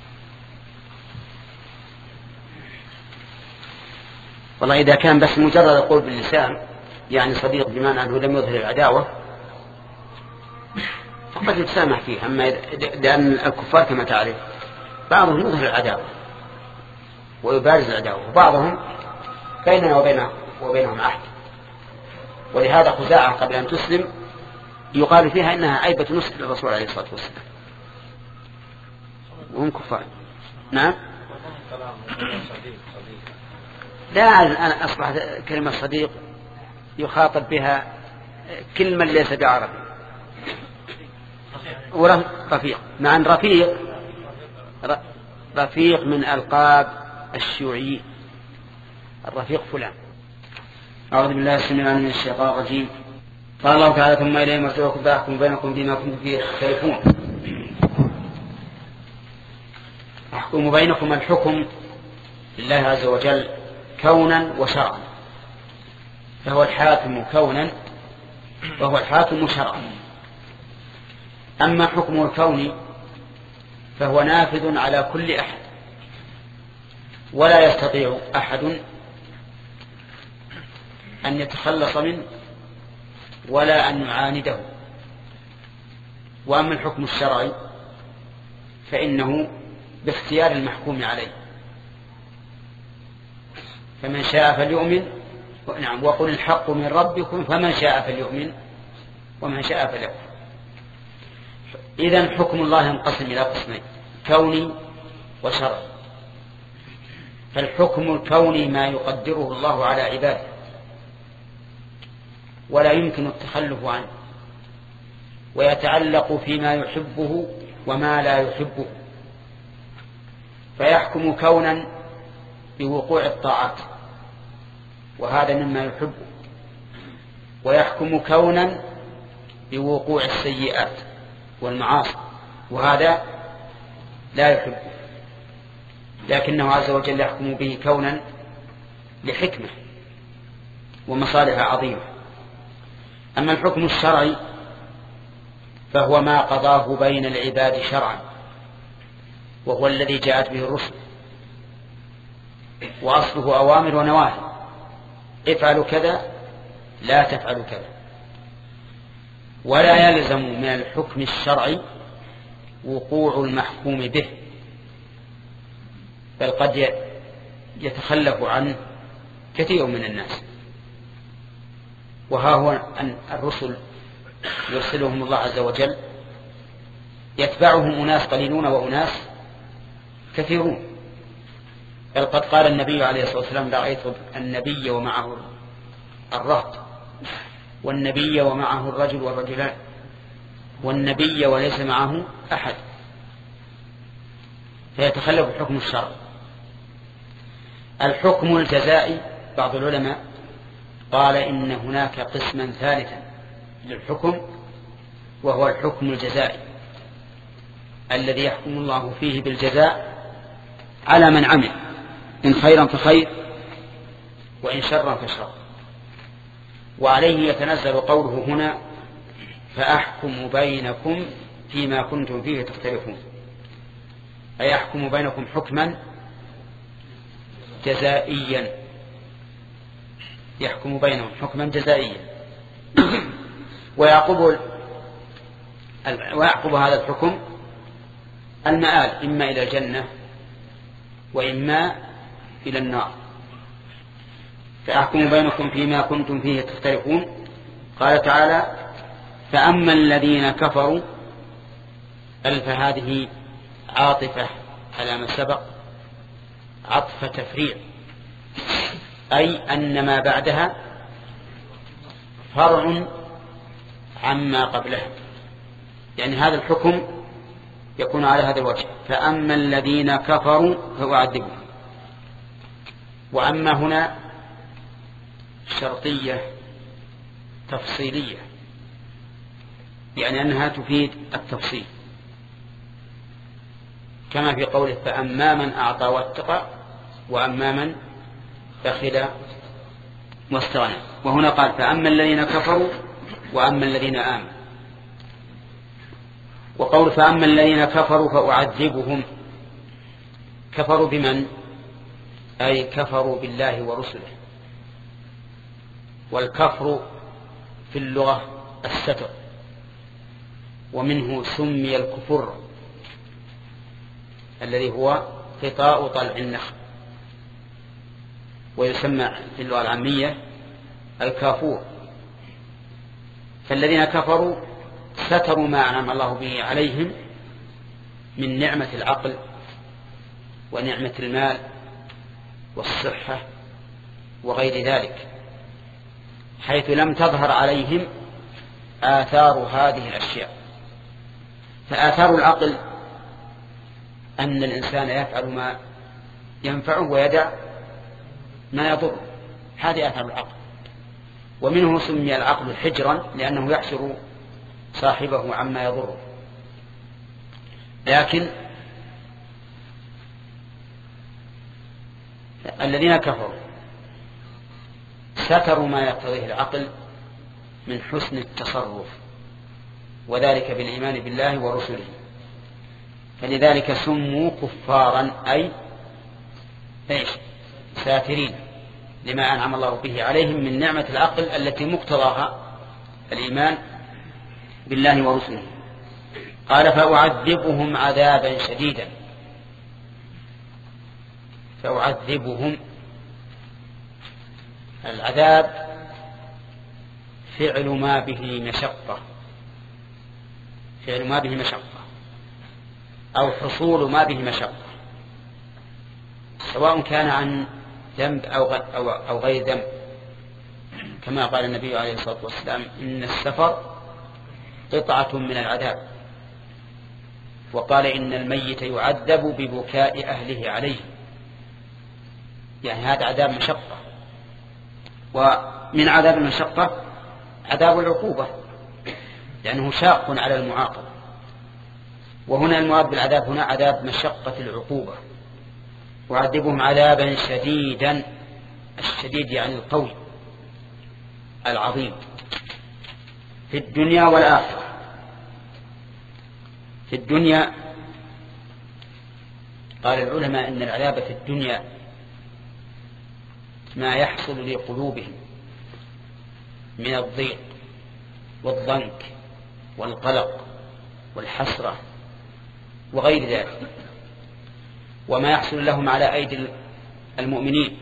[SPEAKER 1] والله إذا كان بس مجرد القول باللسان يعني صديق بمعنى أنه لم يظهر العداوة فقد يتسامح فيه. أما لأن الكفار كما تعرف بعضهم يظهر العداوة ويبارز العداوة، وبعضهم بيننا وبين وبينهم عهد. ولهذا خزاعة قبل أن تسلم يقال فيها إنها عيبة نصح للرسول عليه الصلاة والسلام، وهم كفار. نعم. لا، الآن أصبحت كلمة صديق يخاطب بها كل من ليس بعربي. ورفيق، مع أن رفيق رفيق من ألقاب الشيوعيين، الرفيق فلان. أعوذ بالله السميع العليم من الشيطان الرجيم. قال الله تعالى: ثم إليه مرجعكم فأحكم بينكم فيما كنتم فيه تختلفون. أحكم بينكم، الحكم لله عز وجل كونا وشرعا، فهو الحاكم كونا وهو الحاكم شرعا. أما حكم الكون فهو نافذ على كل أحد، ولا يستطيع أحد أن يتخلص منه ولا أن يعانده. وأما الحكم الشرعي فإنه باختيار المحكوم عليه، فمن شاء فليؤمن. نعم، وقل الحق من ربكم فمن شاء فليؤمن ومن شاء فليكفر. إذن حكم الله ينقسم إلى قسمين: كوني وشرعي. فالحكم الكوني ما يقدره الله على عباده ولا يمكن التخلف عنه، ويتعلق فيما يحبه وما لا يحبه، فيحكم كونا بوقوع الطاعات وهذا مما يحبه، ويحكم كونا بوقوع السيئات والمعاصي وهذا لا يحبه، لكنه عز وجل يحكم به كونا لحكمة ومصالح عظيمة. أما الحكم الشرعي فهو ما قضاه بين العباد شرعا، وهو الذي جاءت به الرسل، وأصله أوامر ونواهي: افعلوا كذا، لا تفعلوا كذا. ولا يلزم من الحكم الشرعي وقوع المحكوم به، بل قد يتخلف عنه كثير من الناس. وها هو أن الرسل يرسلهم الله عز وجل يتبعهم أناس قليلون وأناس كثيرون، بل قد قال النبي عليه الصلاة والسلام: رأيت النبي ومعه الرهط، والنبي ومعه الرجل والرجلان، والنبي وليس معه أحد. فيتخلف الحكم الشرعي. الحكم الجزائي، بعض العلماء قال إن هناك قسما ثالثا للحكم، وهو الحكم الجزائي الذي يحكم الله فيه بالجزاء على من عمل، إن خيرا فخير وإن شرا فشر. وعليه يتنزل قوله هنا: فأحكم بينكم فيما كنتم فيه تختلفون، أي يحكم بينكم حكما جزائيا، يحكم بينهم حكما جزائيا. ويعقب ويعقب هذا الحكم المآل، إما إلى الجنة وإما إلى النار. فأحكم بينكم فيما كنتم فيه تختلفون. قال تعالى: فأما الذين كفروا، ألف هذه عاطفة على ما سبق، عطف تفريع، أي أن ما بعدها فرع عما قبلها، يعني هذا الحكم يكون على هذا الوجه: فأما الذين كفروا فأعذبهم. وأما هنا شرطية تفصيلية، يعني أنها تفيد التفصيل، كما في قوله: فأما من أعطى واتقى وأما من بخل واستغنى. وهنا قال: فأما الذين كفروا وأما الذين آمنوا. وقول فأما الذين كفروا فأعذبهم، كفروا بمن؟ أي كفروا بالله ورسله. والكفر في اللغة الستر، ومنه سمي الكفر، الذي هو غطاء طلع النخل، ويسمى في اللغة العامية الكافور. فالذين كفروا ستروا ما أنعم الله به عليهم من نعمة العقل ونعمة المال والصحة وغير ذلك، حيث لم تظهر عليهم آثار هذه الأشياء. فآثار العقل أن الإنسان يفعل ما ينفعه ويدع ما يضر، هذه آثار العقل. ومنه سمي العقل حجرا لأنه يحجر صاحبه عما يضره. لكن الذين كفروا ستروا ما يقتضيه العقل من حسن التصرف، وذلك بالإيمان بالله ورسله، فلذلك سموا كفارا أي إيش؟ ساترين لما أنعم الله به عليهم من نعمة العقل التي مقتضاها الإيمان بالله ورسله. قال فأعذبهم عذابا شديدا. فأعذبهم، العذاب فعل ما به مشقة، فعل ما به مشقة أو حصول ما به مشقة، سواء كان عن ذنب أو أو غير ذنب، كما قال النبي عليه الصلاة والسلام إن السفر قطعة من العذاب، وقال إن الميت يعذب ببكاء أهله عليه، يعني هذا عذاب مشقة. ومن عذاب المشقة عذاب العقوبة لأنه شاق على المعاقب، وهنا المراد بالعذاب هنا عذاب مشقة العقوبة. وعذبهم عذابا شديدا، الشديد يعني القوي العظيم، في الدنيا والآخرة. في الدنيا قال العلماء إن العذاب في الدنيا ما يحصل لقلوبهم من الضيق والضنك والقلق والحسرة وغير ذلك، وما يحصل لهم على أيدي المؤمنين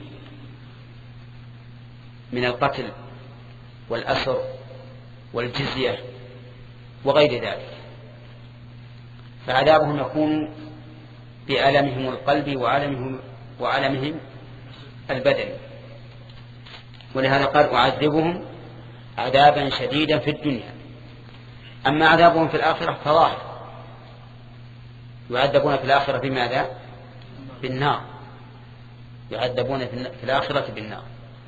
[SPEAKER 1] من القتل والأسر والجزية وغير ذلك. فعذابهم يكون بألمهم القلب وعلمهم, وعلمهم البدن. ولهذا قال أعذبهم عذابا شديدا في الدنيا. أما عذابهم في الآخرة فظاهر، يعذبون في الآخرة بماذا؟ بالنار، يعذبون في الآخرة بالنار،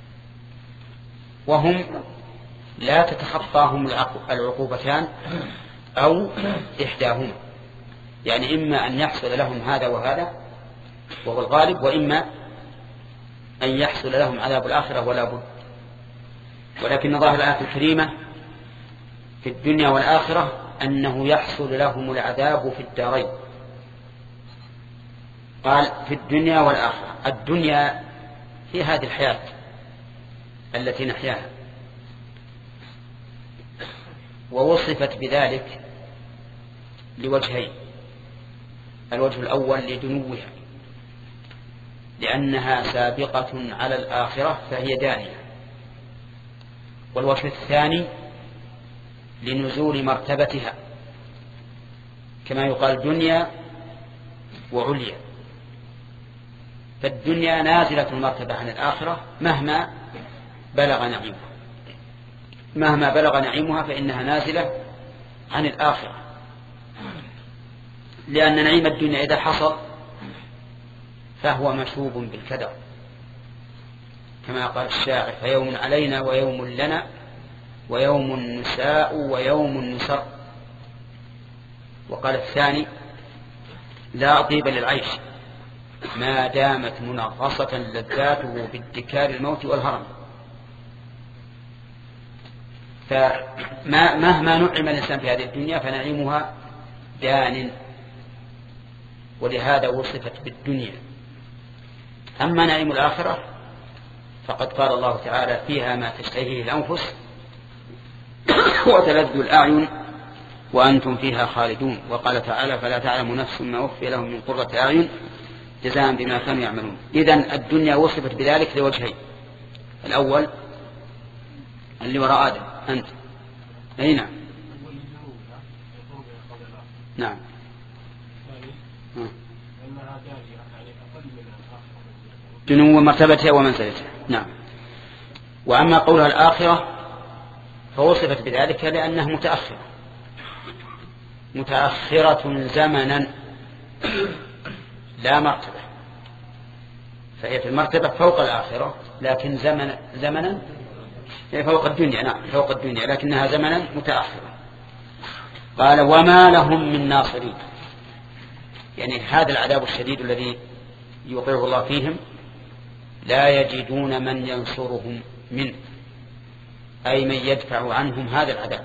[SPEAKER 1] وهم لا تتخطاهم العقوبتان أو إحداهما، يعني إما أن يحصل لهم هذا وهذا وهو الغالب، وإما أن يحصل لهم عذاب الآخرة ولا بد. ولكن ظاهر الآية الكريمة في الدنيا والآخرة أنه يحصل لهم العذاب في الدارين. قال في الدنيا والآخرة، الدنيا في هذه الحياة التي نحياها، ووصفت بذلك لوجهين: الوجه الأول لدنوها لأنها سابقة على الآخرة فهي دانية، والوجه الثاني لنزول مرتبتها، كما يقال دنيا وعليا. فالدنيا نازلة المرتبة عن الآخرة مهما بلغ نعيمها، مهما بلغ نعيمها فإنها نازلة عن الآخرة، لأن نعيم الدنيا إذا حصل فهو مشوب بالكدر، كما قال الشاعر: فيوم علينا ويوم لنا ويوم نساء ويوم نسر. وقال الثاني: لا طيب للعيش ما دامت منغصة لذاته بادكار الموت والهرم. فمهما نعم الإنسان في هذه الدنيا فنعيمها دان، ولهذا وصفت بالدنيا. أما نعيم الآخرة فقد قال الله تعالى: فيها ما تشتهيه الأنفس وتلذ الأعين وأنتم فيها خالدون. وقال تعالى فلا تعلم نفس ما أخفي لهم من قرة أعين جزاء بما كانوا يعملون. إذن الدنيا وصفت بذلك لوجهين: الأول اللي وراء آدم أنت، أي نعم نعم دنو مرتبتها ومنزلتها. نعم. وأما قولها الآخرة فوصفت بذلك لأنها متأخرة متأخرة زمنا لا مرتبة، فهي في المرتبة فوق الآخرة لكن زمن زمنا فوق الدنيا. نعم فوق الدنيا لكنها زمنا متأخرة. قال وما لهم من ناصرين، يعني هذا العذاب الشديد الذي يوقعه الله فيهم لا يجدون من ينصرهم منه، أي من يدفع عنهم هذا العذاب،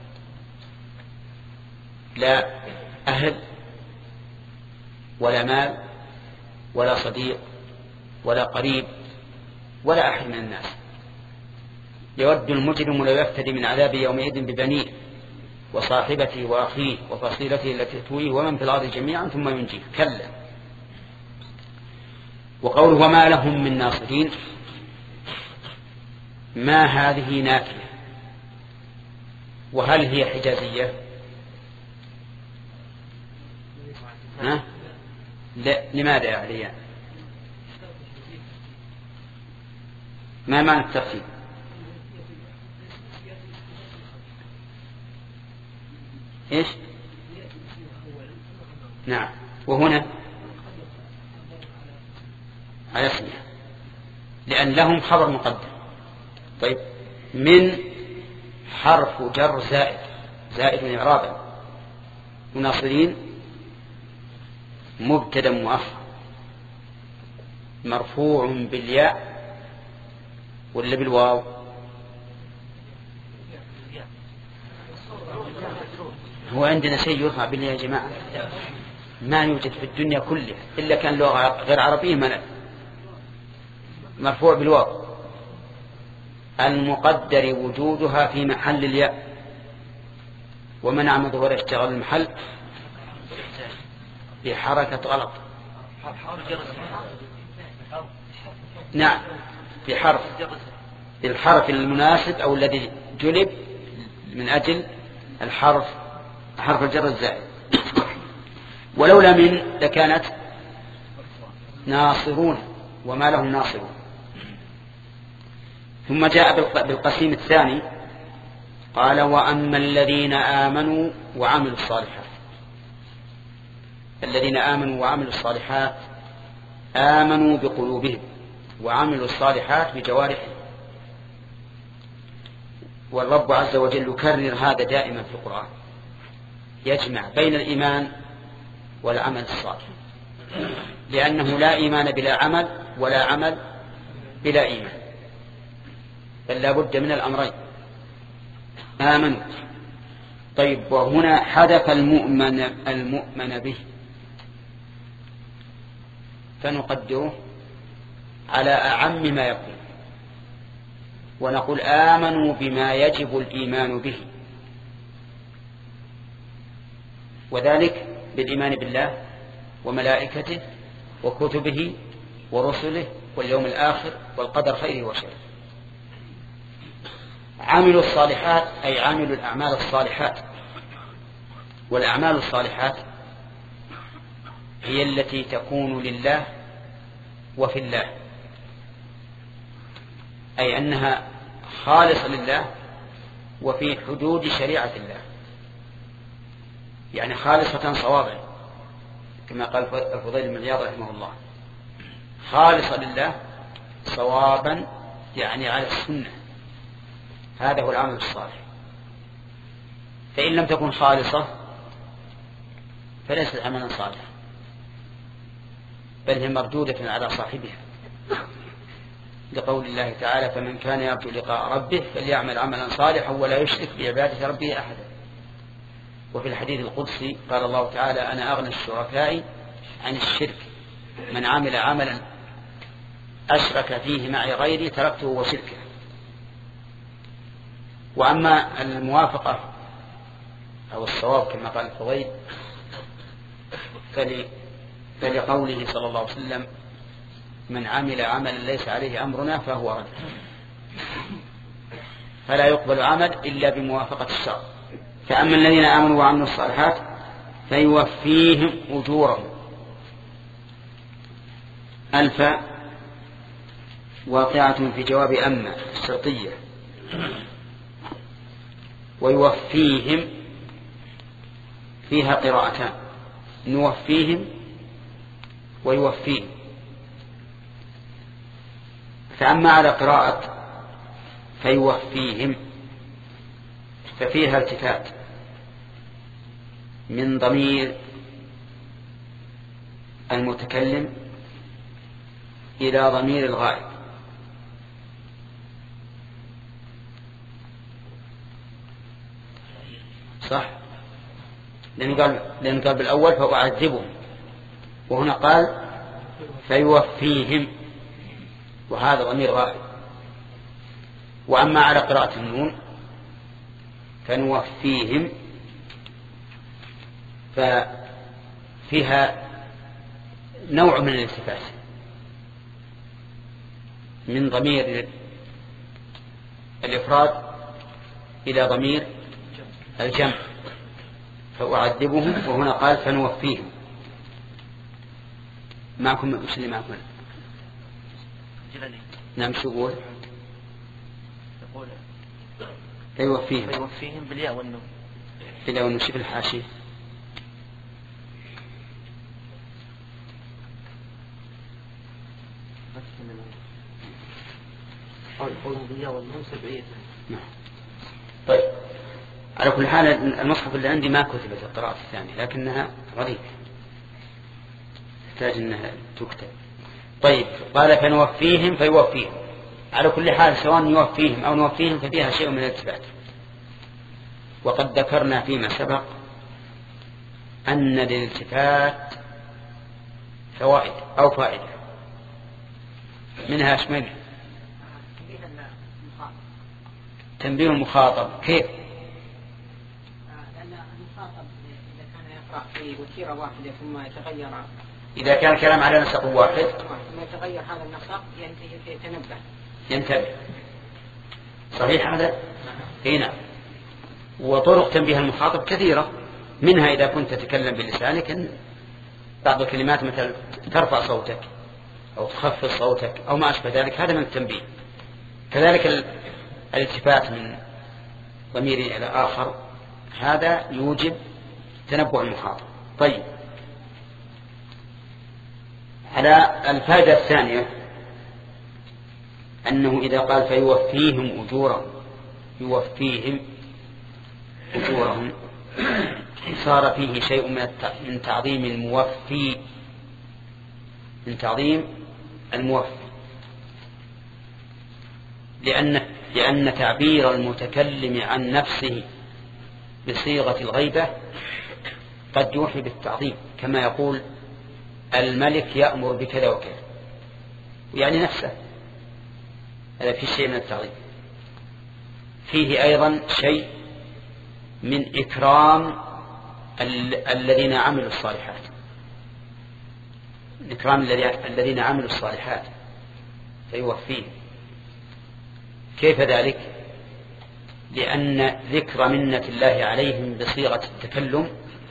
[SPEAKER 1] لا أهل ولا مال ولا صديق ولا قريب ولا أحد من الناس. يود المجرم لو يفتدي من عذاب يومئذ ببنيه وصاحبته وأخيه وفصيلته التي تؤويه ومن في الأرض جميعا ثم ينجيه، كلا. وقوله وما لهم من ناصرين، ما هذه نافية، وهل هي حجازية؟ ها؟ لا. لماذا يا عليان؟ ما معنى الترتيب؟ إيش؟ نعم. وهنا على اسمها لأن لهم خبر مقدم. طيب من حرف جر زائد زائد إعرابا، وناصرين مبتدا مؤخر مرفوع بالياء ولا بالواو؟ هو عندنا شيء يرفع بالله يا جماعة، ما يوجد في الدنيا كلها إلا كان لغة غير عربية منع مرفوع بالواو المقدر وجودها في محل الياء، ومنع من ظهور اشتغال المحل بحركة غلط. نعم بحرف بالحرف المناسب أو الذي جلب من أجل الحرف حرف الجر الزائد. ولولا من لكانت ناصرون وما لهم ناصرون. ثم جاء بالقسيم الثاني قال وأما الذين آمنوا وعملوا الصالحات. الذين آمنوا وعملوا الصالحات آمنوا بقلوبهم وعملوا الصالحات بجوارحهم. والرب عز وجل يكرر هذا دائما في القرآن، يجمع بين الإيمان والعمل الصالح، لأنه لا إيمان بلا عمل ولا عمل بلا إيمان، بل لا بد من الأمرين. آمنوا. طيب وهنا حذف المؤمن المؤمن به، فنقدره على أعم ما يكون ونقول آمنوا بما يجب الإيمان به، وذلك بالإيمان بالله وملائكته وكتبه ورسله واليوم الآخر والقدر خيره وشره. عملوا الصالحات أي عملوا الأعمال الصالحات، والأعمال الصالحات هي التي تكون لله وفي الله، أي أنها خالصة لله وفي حدود شريعة الله، يعني خالصة صوابا كما قال الفضيل بن عياض رحمه الله، خالصة لله صوابا يعني على السنة. هذا هو العمل الصالح. فإن لم تكن خالصة فليست عملا صالحا، بل هي مردودة على صاحبها، لقول الله تعالى فمن كان يرجو لقاء ربه فليعمل عملا صالحا ولا يشرك بعبادة ربه أحدا. وفي الحديث القدسي قال الله تعالى أنا أغنى الشركاء عن الشرك، من عمل عملا أشرك فيه معي غيري تركته وشركه. وأما الموافقة أو الصواب كما قال الفضيل فل... فلقوله صلى الله عليه وسلم من عمل عملا ليس عليه أمرنا فهو رد، فلا يقبل عمل إلا بموافقة الشرع. فأما الذين آمنوا وعملوا الصالحات فيوفيهم أجورهم. ألف واقعة في جواب أما الشرطية، ويوفيهم فيها قراءتان، نوفيهم ويوفيهم. فأما على قراءة فيوفيهم ففيها التفات من ضمير المتكلم إلى ضمير الغائب، صح؟ لأنه قال, لأنه قال بالأول فأعذبهم، وهنا قال فيوفيهم، وهذا ضمير غائب. وأما على قراءة النون فنوفيهم ففيها نوع من الالتفات من ضمير الإفراد إلى ضمير الجمع، فأعذبهم، وهنا قال فنوفيهم. معكم وش اللي معكم؟ نعم، شو يقول؟
[SPEAKER 3] يقول
[SPEAKER 1] فيوفيهم
[SPEAKER 3] فيوفيهم بالياء والنون.
[SPEAKER 1] بالياء والنون. شوف الحاشية. طيب، على كل حال المصحف اللي عندي ما كتبت القراءة الثانية، لكنها غريبة تحتاج أنها تكتب. طيب، قال فنوفيهم فيوفيهم. على كل حال سواء يوفيهم أو نوفيهم ففيها شيء من الالتفات. وقد ذكرنا فيما سبق أن للالتفات فوائد أو فائدة، منها أشمل تنبيه المخاطب. كيف؟
[SPEAKER 7] لأن المخاطب إذا كان يقرأ في وتيرة واحدة ثم يتغير،
[SPEAKER 1] إذا كان الكلام على نسق واحد
[SPEAKER 7] ثم يتغير هذا النسق يتنبه
[SPEAKER 1] ينتبه. صحيح هذا؟ هنا. وطرق تنبيه المخاطب كثيرة، منها إذا كنت تتكلم بلسانك بعض الكلمات مثل ترفع صوتك أو تخفض صوتك أو ما أشبه ذلك، هذا من التنبيه. كذلك الالتفات من ضمير إلى آخر هذا يوجب تنبه المخاطب. طيب، على الفائدة الثانية أنه إذا قال فيوفيهم أجورهم، يوفيهم أجورهم، صار فيه شيء من تعظيم الموفي، من تعظيم الموفي، لأن لأن تعبير المتكلم عن نفسه بصيغة الغيبة قد يوحي بالتعظيم، كما يقول الملك يأمر بكذا وكذا، يعني نفسه، هذا في شيء من التعظيم. فيه أيضا شيء من إكرام الذين عملوا الصالحات، إكرام الذين عملوا الصالحات فيوفيهم. كيف ذلك؟ لأن ذكر منة الله عليهم بصيغة التكلم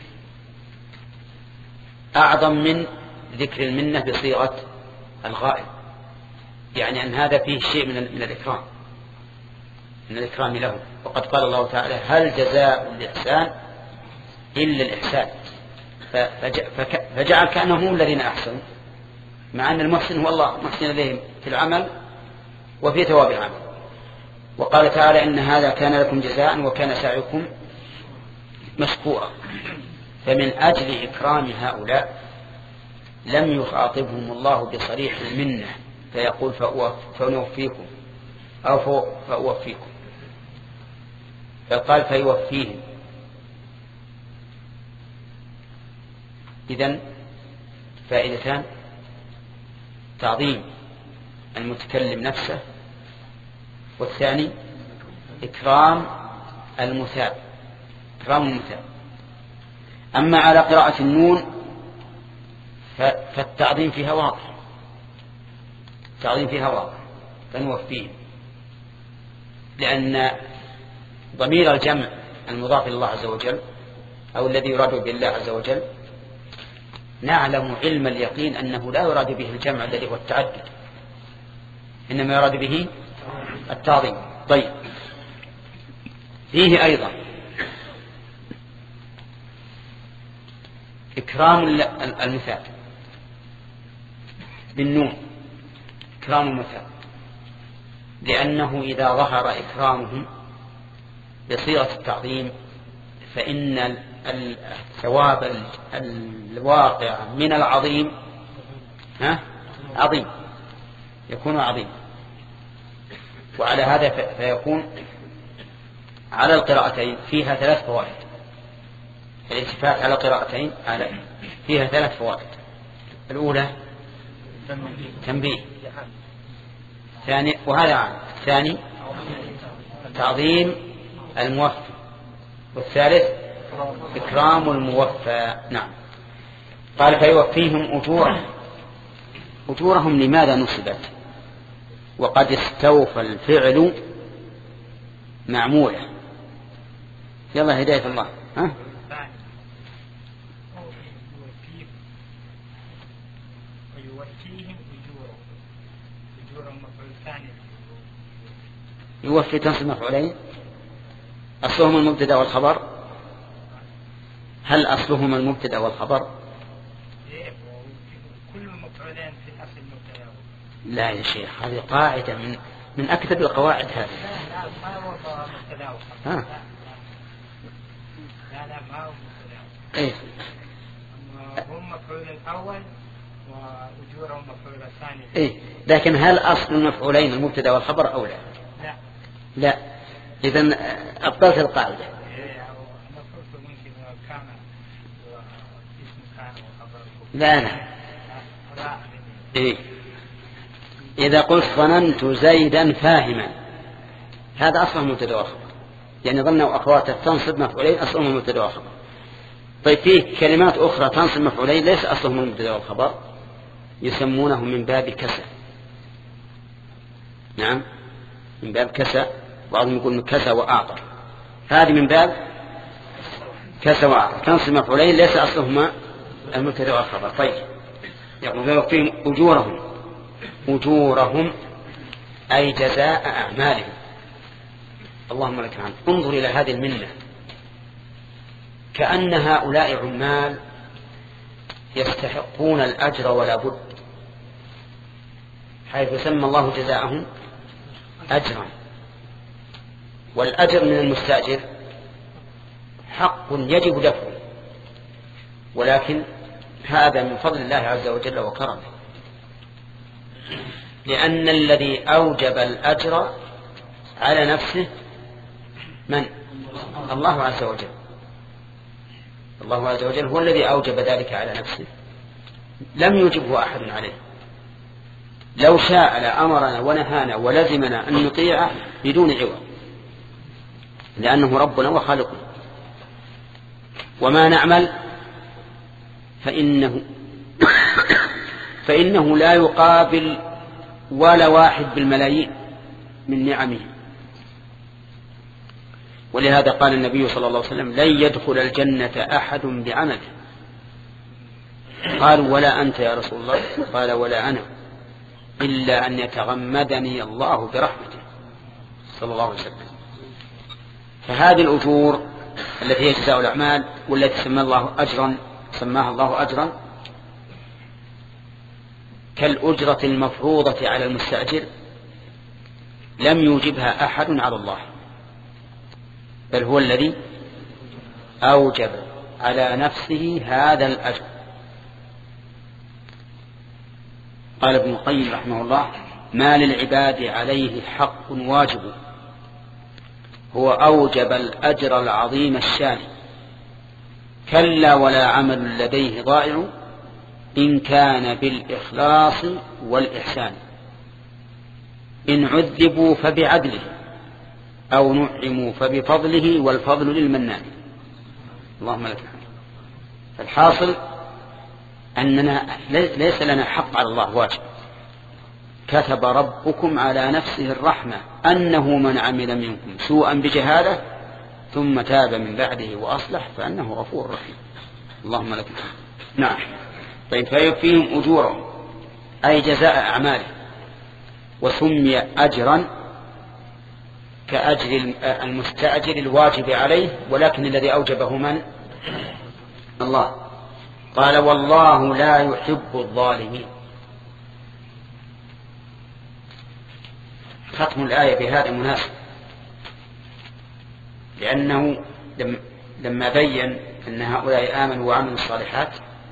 [SPEAKER 1] أعظم من ذكر المنة بصيغة الغائب، يعني أن هذا فيه شيء من من الإكرام من الإكرام لهم. وقد قال الله تعالى هل جزاء الإحسان إلا الإحسان، فجعل كأنهم هم الذين أحسنوا، مع أن المحسن هو الله محسن إليهم في العمل وفي ثواب العمل. وقال تعالى إن هذا كان لكم جزاء وكان سعيكم مشكورا. فمن أجل إكرام هؤلاء لم يخاطبهم الله بصريح المنة فيقول فنوفيكم أو فأوفيكم، بل قال فيوفيهم. إذن فائدتان: تعظيم المتكلم نفسه، والثاني إكرام المثاب، إكرام المثاب. أما على قراءة النون فالتعظيم فيها واضح، التعظيم فيها واضح فنوفيه، لأن ضمير الجمع المضاف إلى الله عز وجل أو الذي يراد بالله عز وجل نعلم علم اليقين أنه لا يراد به الجمع الذي هو التعدد، إنما يراد به التعظيم. طيب فيه أيضا إكرام المثال بالنون، إكرام المثال، لأنه إذا ظهر إكرامهم بصيغة التعظيم فإن الثواب الواقع من العظيم ها عظيم، يكون عظيم. وعلى هذا فيكون على القراءتين فيها ثلاث فوائد. الاتفاق على قراءتين على فيها ثلاث فوائد. الأولى تنبيه، ثاني وهذا عام، ثاني تعظيم الموفى، والثالث إكرام الموفى. نعم. قال فيوفيهم أجورهم. أجورهم لماذا نصبت وقد استوفى الفعل معموله؟ يلا هداية الله. ها؟ يوفي تنصب مفعولين، أصلهما المبتدأ والخبر. هل أصلهما المبتدأ والخبر؟
[SPEAKER 6] كل المفعولين في الأصل المبتدأ.
[SPEAKER 1] لا يا شيخ، هذه قاعدة من من أكثر القواعد هذه.
[SPEAKER 6] لا لا ما هو مبتدأ وخبر.
[SPEAKER 1] ها؟
[SPEAKER 6] لا لا ما هو مبتدأ.
[SPEAKER 1] إيه؟
[SPEAKER 6] هم مفعول الأول وأجورهم مفعول الثاني.
[SPEAKER 1] إيه؟ لكن هل أصل المفعولين المبتدأ والخبر أو لا؟
[SPEAKER 6] لا.
[SPEAKER 1] لا. إذن أبطلت القاعدة. لا لا. إيه؟ إذا قلت ظننت زيدا فاهما هذا أصله مبتدأ وخبر، يعني ظنوا أخواته تنصب مفعولين أصلهم مبتدأ وخبر. طيب فيه كلمات أخرى تنصب مفعولين ليس أصلهم المبتدأ والخبر، يسمونه من باب كسى. نعم من باب كسى، بعضهم يقول من كسى وأعطى، هذه من باب كسى وأعطى تنصب مفعولين ليس أصلهما المبتدأ والخبر. طيب يقول فيوفيهم أجورهم. أجورهم أي جزاء أعمالهم. اللهم لك الحمد. انظر إلى هذه المنة، كأن هؤلاء عمال يستحقون الأجر ولا بد، حيث سمى الله جزاءهم أجرا، والأجر من المستأجر حق يجب دفعه، ولكن هذا من فضل الله عز وجل وكرمه، لأن الذي أوجب الأجر على نفسه من؟ الله عز وجل. الله عز وجل هو الذي أوجب ذلك على نفسه، لم يجبه أحد عليه. لو شاء لأمرنا ونهانا ولزمنا أن نطيعه بدون عوض، لأنه ربنا وخالقنا. وما نعمل فإنه فإنه لا يقابل ولا واحد بالملايين من نعمه. ولهذا قال النبي صلى الله عليه وسلم لن يدخل الجنة أحد بعمله. قالوا ولا أنت يا رسول الله؟ قال ولا أنا، إلا أن يتغمدني الله برحمته صلى الله عليه وسلم. فهذه الأجور التي هي جزاء الأعمال والتي سمى الله أجرا سماها الله أجرا كالأجرة المفروضة على المستأجر لم يوجبها أحد على الله، بل هو الذي أوجب على نفسه هذا الأجر. قال ابن القيم رحمه الله ما للعباد عليه حق واجب هو أوجب الأجر العظيم الشان، كلا ولا عمل لديه ضائع إن كان بالإخلاص والإحسان، إن عذبوا فبعدله أو نعموا فبفضله والفضل للمنان. اللهم لك الحمد. فالحاصل أننا ليس لنا حق على الله واجب. كتب ربكم على نفسه الرحمة أنه من عمل منكم سوءا بجهالة ثم تاب من بعده وأصلح فأنه غفور رحيم. اللهم لك الحمد. نعم. طيب فيكفيهم أجورهم أي جزاء أعماله، وسمي أجرا كأجر المستأجر الواجب عليه، ولكن الذي أوجبه من؟ الله. قال والله لا يحب الظالمين. ختم الآية بهذا مناسب، لأنه لما بين أن هؤلاء آمنوا وعملوا الصالحات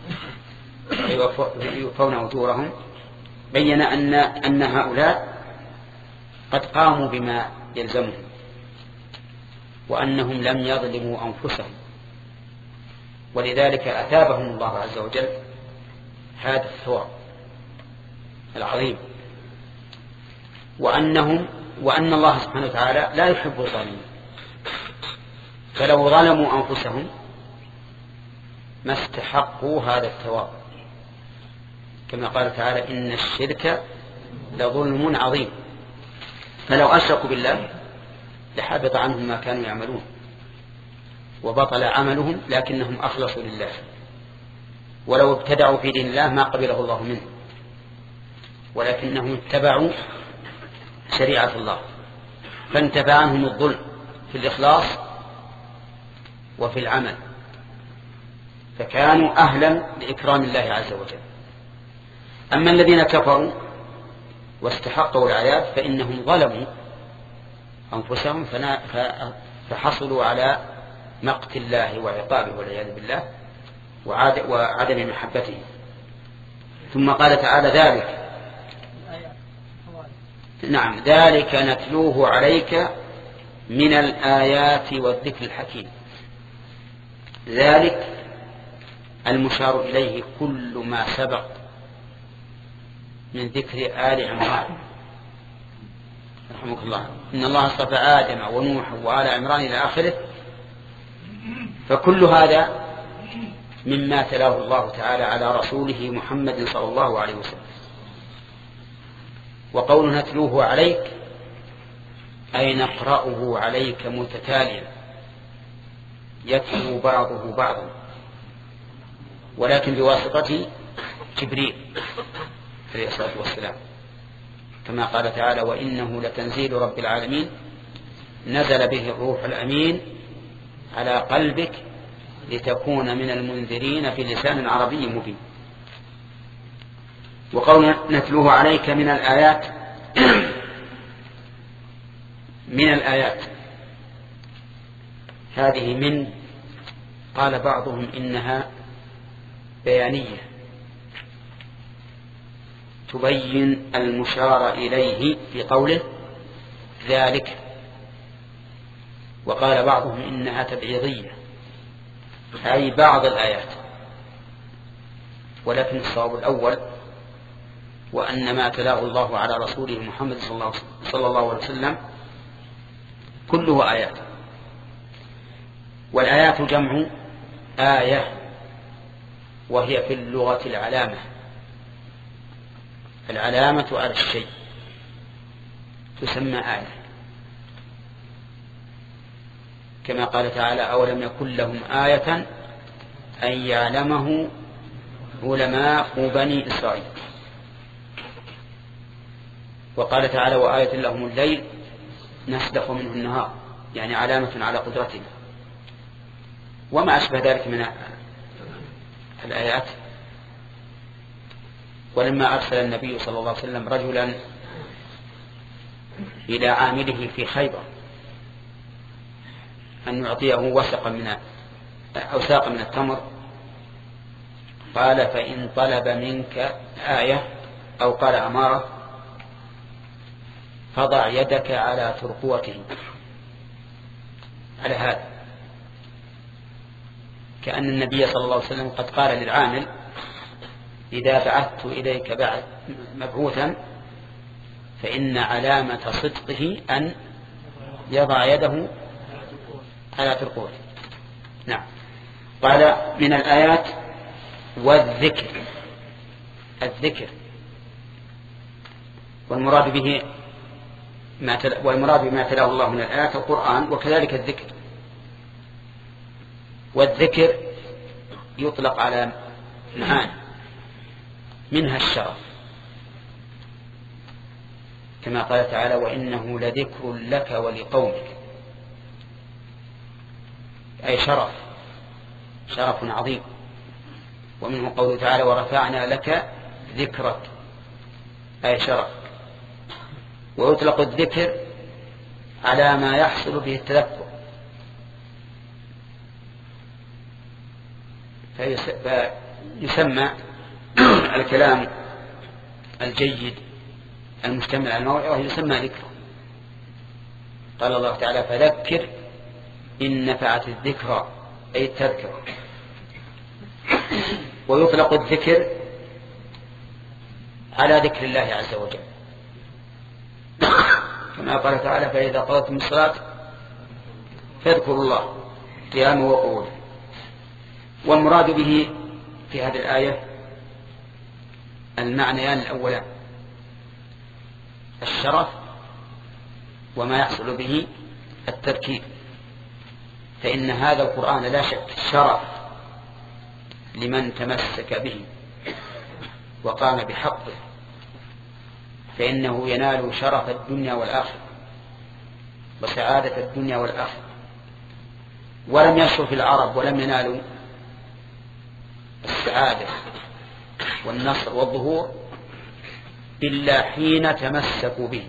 [SPEAKER 1] يوفون أجورهم، بين أن أن هؤلاء قد قاموا بما يلزمهم، وأنهم لم يظلموا أنفسهم، ولذلك أثابهم الله عز وجل هذا الثواب العظيم، وأنهم وأن الله سبحانه وتعالى لا يحب الظالمين. فلو ظلموا أنفسهم ما استحقوا هذا الثواب، كما قال تعالى إن الشرك لظلم عظيم. فلو أشركوا بالله لحبط عنهم ما كانوا يعملون وبطل عملهم، لكنهم أخلصوا لله. ولو ابتدعوا في دين الله ما قبله الله منه، ولكنهم اتبعوا شريعة الله، فانتفع عنهم الظلم في الإخلاص وفي العمل، فكانوا أهلا لإكرام الله عز وجل. أما الذين كفروا واستحقوا العذاب فإنهم ظلموا أنفسهم فحصلوا على مقت الله وعقابه والعياذ بالله وعدم محبته. ثم قال تعالى ذلك نعم ذلك نتلوه عليك من الآيات والذكر الحكيم. ذلك المشار إليه كل ما سبق من ذكر آل عمران رحمك الله، إن الله اصطفى آدم ونوح وآل عمران إلى آخره، فكل هذا مما تلاه الله تعالى على رسوله محمد صلى الله عليه وسلم. وقول نتلوه عليك أي نقرأه عليك متتاليا يتلو بعضه بعضا، ولكن بواسطة جبريل عليه الصلاة والسلام، كما قال تعالى وإنه لتنزيل رب العالمين نزل به الروح الأمين على قلبك لتكون من المنذرين في لسان عربي مبين. وقول نتلوه عليك من الآيات من الآيات هذه من قال بعضهم إنها بيانية تبين المشار إليه في قوله ذلك، وقال بعضهم إنها تبعيضية أي بعض الآيات، ولكن الصواب الأول وأن ما تلاه الله على رسوله محمد صلى الله عليه وسلم كله آيات. والآيات جمع آية، وهي في اللغة العلامة، العلامة على الشيء تسمى آية، كما قال تعالى أولم يكن لهم آية أن يعلمه علماء بني إسرائيل. وقال تعالى وآية لهم الليل نسلخ منه النهار، يعني علامة على قدرتنا، وما أشبه ذلك من الآيات. ولما أرسل النبي صلى الله عليه وسلم رجلا إلى عامله في خيبر أن يعطيه وسقا من أو ساقا من التمر، قال فإن طلب منك آية أو قال أمارة فضع يدك على ترقوته، على هذا، كأن النبي صلى الله عليه وسلم قد قال للعامل إذا بعثت إليك بعد مبعوثا فإن علامة صدقه أن يضع يده على ترقوته. نعم. قال من الآيات والذكر، الذكر والمراد به ما تل... والمراد بما تلاه الله من الآيات القرآن، وكذلك الذكر. والذكر يطلق على معاني منها الشرف، كما قال تعالى وإنه لذكر لك ولقومك، أي شرف، شرف عظيم. ومنه قوله تعالى ورفعنا لك ذكرك، أي شرف. ويطلق الذكر على ما يحصل به التذكر، فيسمى الكلام الجيد المشتمل على الموعظة يسمى ذكر. قال الله تعالى فذكر إن نفعت الذكرى، أي التذكرة. ويطلق الذكر على ذكر الله عز وجل، كما قال تعالى فإذا قضيتم الصلاة فاذكروا الله قياما وقعودا. والمراد به في هذه الآية المعنيان الأولان، الشرف وما يحصل به التذكير. فإن هذا القرآن لا شك شرف لمن تمسك به وقام بحقه، فإنه ينال شرف الدنيا والآخرة وسعادة الدنيا والآخرة. ولم يشرف العرب ولم ينالوا السعادة والنصر والظهور إلا حين تمسكوا به.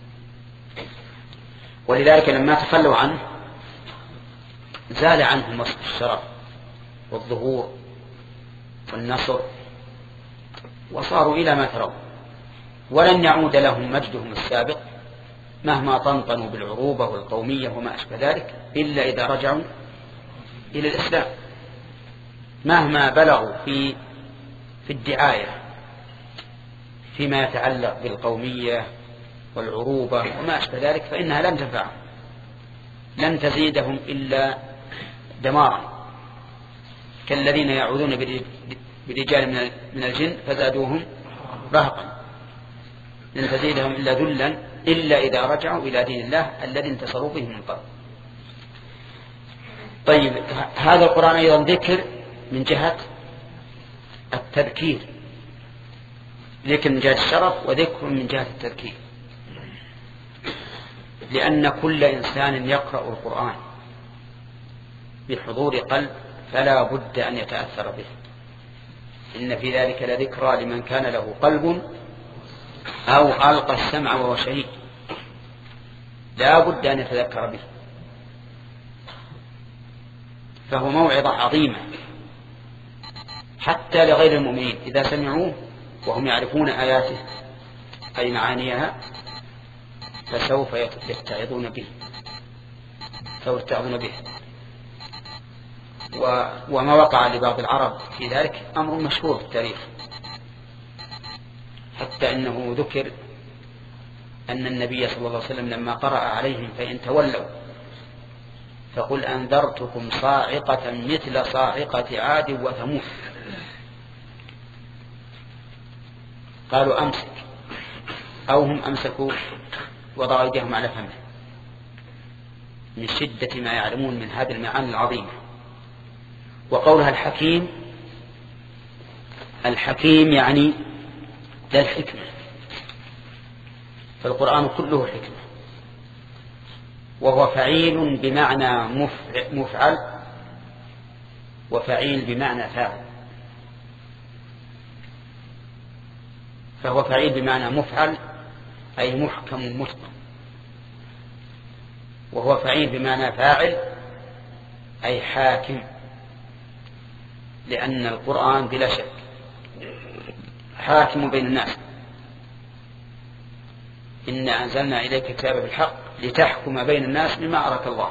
[SPEAKER 1] ولذلك لما تخلوا عنه زال عنهم وصف الشرف والظهور والنصر، وصاروا إلى ما ترون، ولن يعود لهم مجدهم السابق مهما طنطنوا بالعروبة والقومية وما أشبه ذلك إلا إذا رجعوا إلى الإسلام. مهما بلغوا في في الدعاية فيما يتعلق بالقومية والعروبة وما أشبه ذلك فإنها لن تنفعهم، لن تزيدهم إلا دمارا، كالذين يعوذون برجال من الجن فزادوهم رهقا، لن تزيدهم إلا ذلا إلا إذا رجعوا إلى دين الله الذي انتصروا به من قبل. طيب هذا القرآن أيضا ذكر من جهة التذكير، ذكر من جهة الشرف وذكر من جهة التذكير، لأن كل إنسان يقرأ القرآن بحضور قلب فلا بد أن يتأثر به. إن في ذلك لذكرى لمن كان له قلب أو ألقى السمع وهو شهيد، لا بد أن يتذكر به. فهو موعظة عظيمة حتى لغير المؤمنين إذا سمعوه وهم يعرفون آياته أي معانيها فسوف يتعظون به، سوف يتعظون به. وما وقع لبعض العرب في ذلك أمر مشهور في التاريخ، حتى أنه ذكر أن النبي صلى الله عليه وسلم لما قرأ عليهم فإن تولوا فقل أنذرتكم صاعقة مثل صاعقة عاد وثمود. قالوا أمسك، أو هم أمسكوا وضعوا أيديهم على فمه من شدة ما يعلمون من هذه المعاني العظيمة. وقولها الحكيم، الحكيم يعني ذا الحكمة، فالقرآن كله حكمة، وهو فعيل بمعنى مفعل وفعيل بمعنى فاعل. فهو فعيل بمعنى مفعل أي محكم متقن، وهو فعيل بمعنى فاعل أي حاكم، لأن القرآن بلا شك حاكم بين الناس. إنا أنزلنا إليك الكتاب بالحق لتحكم بين الناس بما أراك الله.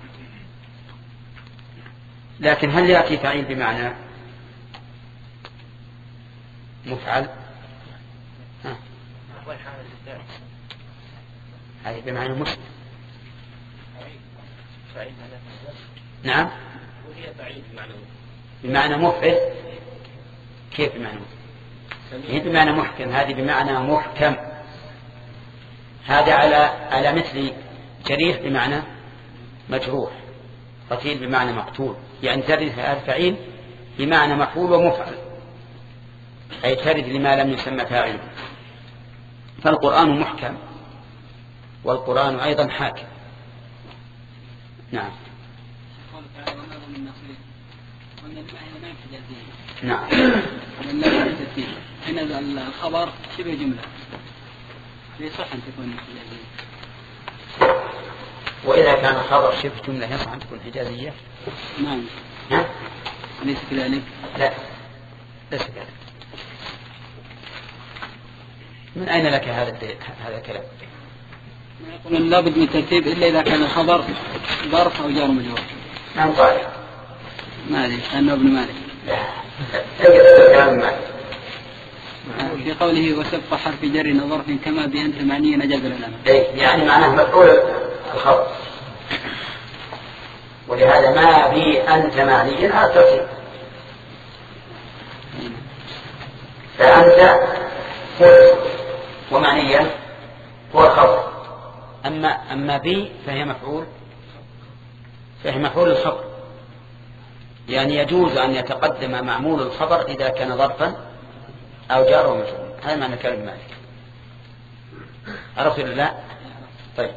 [SPEAKER 1] لكن هل يأتي فعيل بمعنى مفعل؟ ها. هذه بمعنى مسلم. نعم.
[SPEAKER 4] وهي فعيل بمعنى
[SPEAKER 1] بمعنى مفعل. كيف بمعنى مفعل؟ هي بمعنى محكم، هذه بمعنى محكم. هذا على على مثل جريح بمعنى مجروح، قتيل بمعنى مقتول، يعني ترد الفعيل بمعنى مفعول ومفعل، أي ترد لما لم يسمى فاعله. فالقرآن محكم والقرآن أيضا حاكم. نعم. نعم.
[SPEAKER 9] حين الخبر شبه جملة يصح أن تكون حجازية.
[SPEAKER 1] وإذا كان الخبر شبه جملة يصح أن تكون حجازية.
[SPEAKER 9] نعم.
[SPEAKER 1] ها؟
[SPEAKER 9] أليس كذلك؟
[SPEAKER 1] لا ليس كذلك. من أين لك هذا هذا الكلام؟
[SPEAKER 9] يقولون لابد من ترتيب إلا إذا كان الخبر ظرف أو جار مجرور.
[SPEAKER 1] نعم قال
[SPEAKER 9] مالك أنه ابن مالك. في قوله وسبق حرف جر ظرف كما بأنت معني نجاز لنا.
[SPEAKER 1] يعني معناه مفعول الخبر، ولهذا ما بي أنت معني على الترتيب. فأنت ومعنيا هو الخبر، أما أما بي فهي مفعول فهي مفعول الخبر، يعني يجوز أن يتقدم معمول الخبر إذا كان ظرفا أو جار ومجرور. هذا معنى كلام مالك. عرفت ولا لا؟ طيب.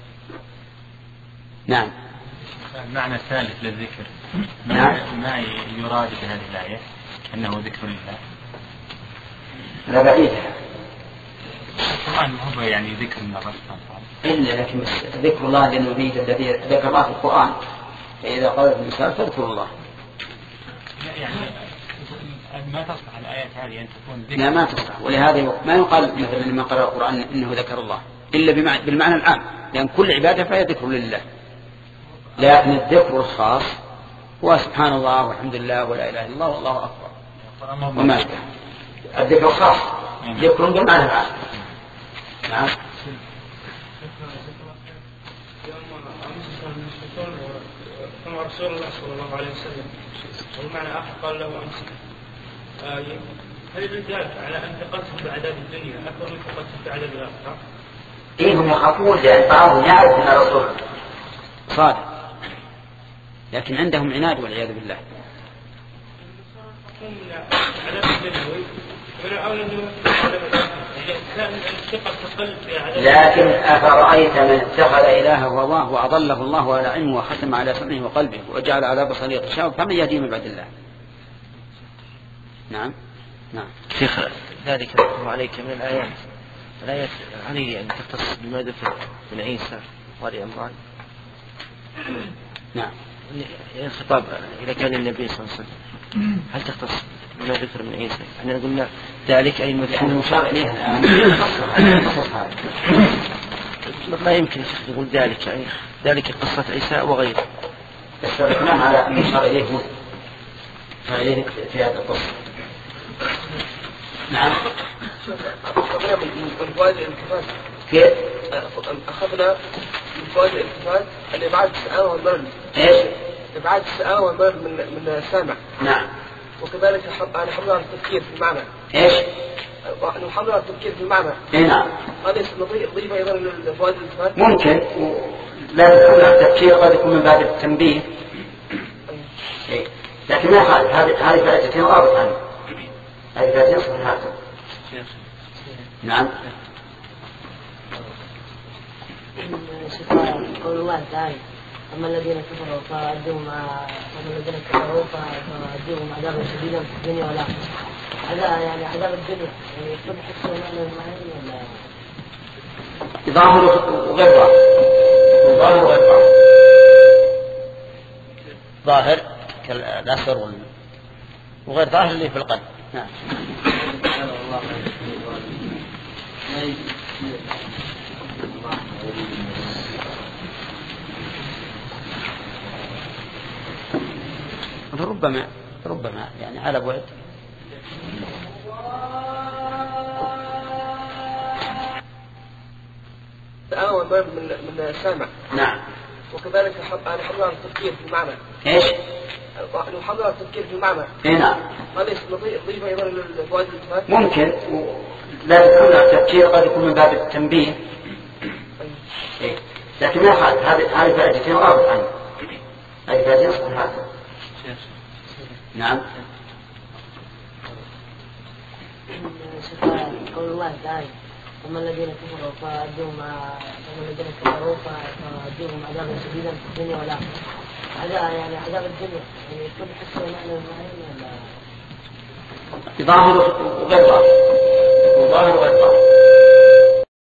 [SPEAKER 1] نعم.
[SPEAKER 10] المعنى الثالث للذكر
[SPEAKER 1] نعم.
[SPEAKER 10] ما يراد بهذه الآية أنه ذكر لله.
[SPEAKER 1] لا بعيدها.
[SPEAKER 10] القرآن هو يعني ذكر من الله
[SPEAKER 1] إلا لكن ذكر الله للنبي الذي ذكر الله في القرآن، فإذا قال الإنسان فاذكر الله.
[SPEAKER 10] يعني ما تصلح الآيات هذه أن تكون ذكر.
[SPEAKER 1] لا ما تصلح، ولهذا ما يقال مثلا لما قرأ القرآن إنه ذكر الله إلا بالمعنى العام، لأن كل عبادة فهي ذكر لله. لكن الذكر الخاص هو سبحان الله والحمد لله ولا إله إلا الله والله أكبر وما أشبه. الذكر الخاص ذكر بالمعنى العام. نعم.
[SPEAKER 6] كما رسول الله صلى الله عليه وسلم والمعنى آخر قال له أمسك. هل يدل ذلك على أن ثقتهم بعذاب الدنيا أكثر من ثقتهم بعذاب الآخرة؟
[SPEAKER 1] إيه هم يخافون لأن بعضهم يعرف أن الرسول صادق، لكن عندهم عناد والعياذ بالله. لكن أفرأيت من اتخذ إلهه هواه وأضله الله على علمه وختم على سمعه وقلبه وجعل على بصره غشاوة فمن يهديه من بعد الله. نعم. نعم.
[SPEAKER 3] شيخ ذلك الله عليك من الآيات الآيات هل يعني تختص بما ذكر من عيسى وآل عمران؟
[SPEAKER 1] نعم.
[SPEAKER 3] الخطاب إذا كان النبي صلى الله عليه وسلم هل تختص بما ذكر من عيسى؟ احنا قلنا ذلك أي المذكور
[SPEAKER 1] المشار إليه
[SPEAKER 3] ما يمكن يقول ذلك يعني ذلك قصة عيسى وغيره.
[SPEAKER 1] نعم على المشار إليه إليه في هذا القصة. نعم.
[SPEAKER 11] أخذنا من فوائد الالتفات.
[SPEAKER 1] كيف؟
[SPEAKER 11] أخذنا من فوائد الالتفات الإبعاد السآوة والمرض.
[SPEAKER 1] إيش؟
[SPEAKER 11] إبعاد السآوة والمرض من من السامع.
[SPEAKER 1] نعم.
[SPEAKER 11] وكذلك نحضر على التفكير في المعنى.
[SPEAKER 1] إيش؟
[SPEAKER 11] نحضر على التفكير في المعنى.
[SPEAKER 1] إيه نعم.
[SPEAKER 11] هذا نضيف أيضا من فوائد الالتفات.
[SPEAKER 1] ممكن. لا يكون التفكير قد يكون من باب التنبيه. إيه. لكن ما يخالف هذه هذه فائدتين رابط عنه. هذه فائدتين صحيحات. نعم.
[SPEAKER 12] قول الله تعالى أما الذين كفروا فأدوهم أما الذين كفروا فأدوهم عذابا شديدا في الدنيا والآخرة. هذا يعني عذاب الدنيا يعني يكون حسنا معنى المعنى ولا
[SPEAKER 1] ظاهر وغير ظاهر. ظاهر وغير ظاهر. ظاهر كالأسر وغير ظاهر اللي في القلب. نعم. ربما ربما يعني على بعد.
[SPEAKER 11] الآن من من السامع.
[SPEAKER 1] نعم.
[SPEAKER 11] وكذلك أنا حضر على التفكير في المعنى.
[SPEAKER 1] إيش؟
[SPEAKER 11] لو حضر التفكير في المعنى.
[SPEAKER 1] اي نعم.
[SPEAKER 11] هل نضيف ايضا للفوائد الالتفات؟
[SPEAKER 1] ممكن لا يكون التفكير قد يكون من باب التنبيه. إيه. لكن ما حال هذه هذه فائدتين غابت عنه. هذه فائدتين صحيحة. نعم.
[SPEAKER 12] قول الله تعالى أما الذين كفروا فأدوهم أما الذين كفروا فأدوهم عذابا شديدا في الدنيا والآخرة. هذا يعني عذاب الدنيا يعني يكون حسنا معنى المعين ولا؟
[SPEAKER 1] ظاهر وغير ظاهر. ظاهر وغير ظاهر.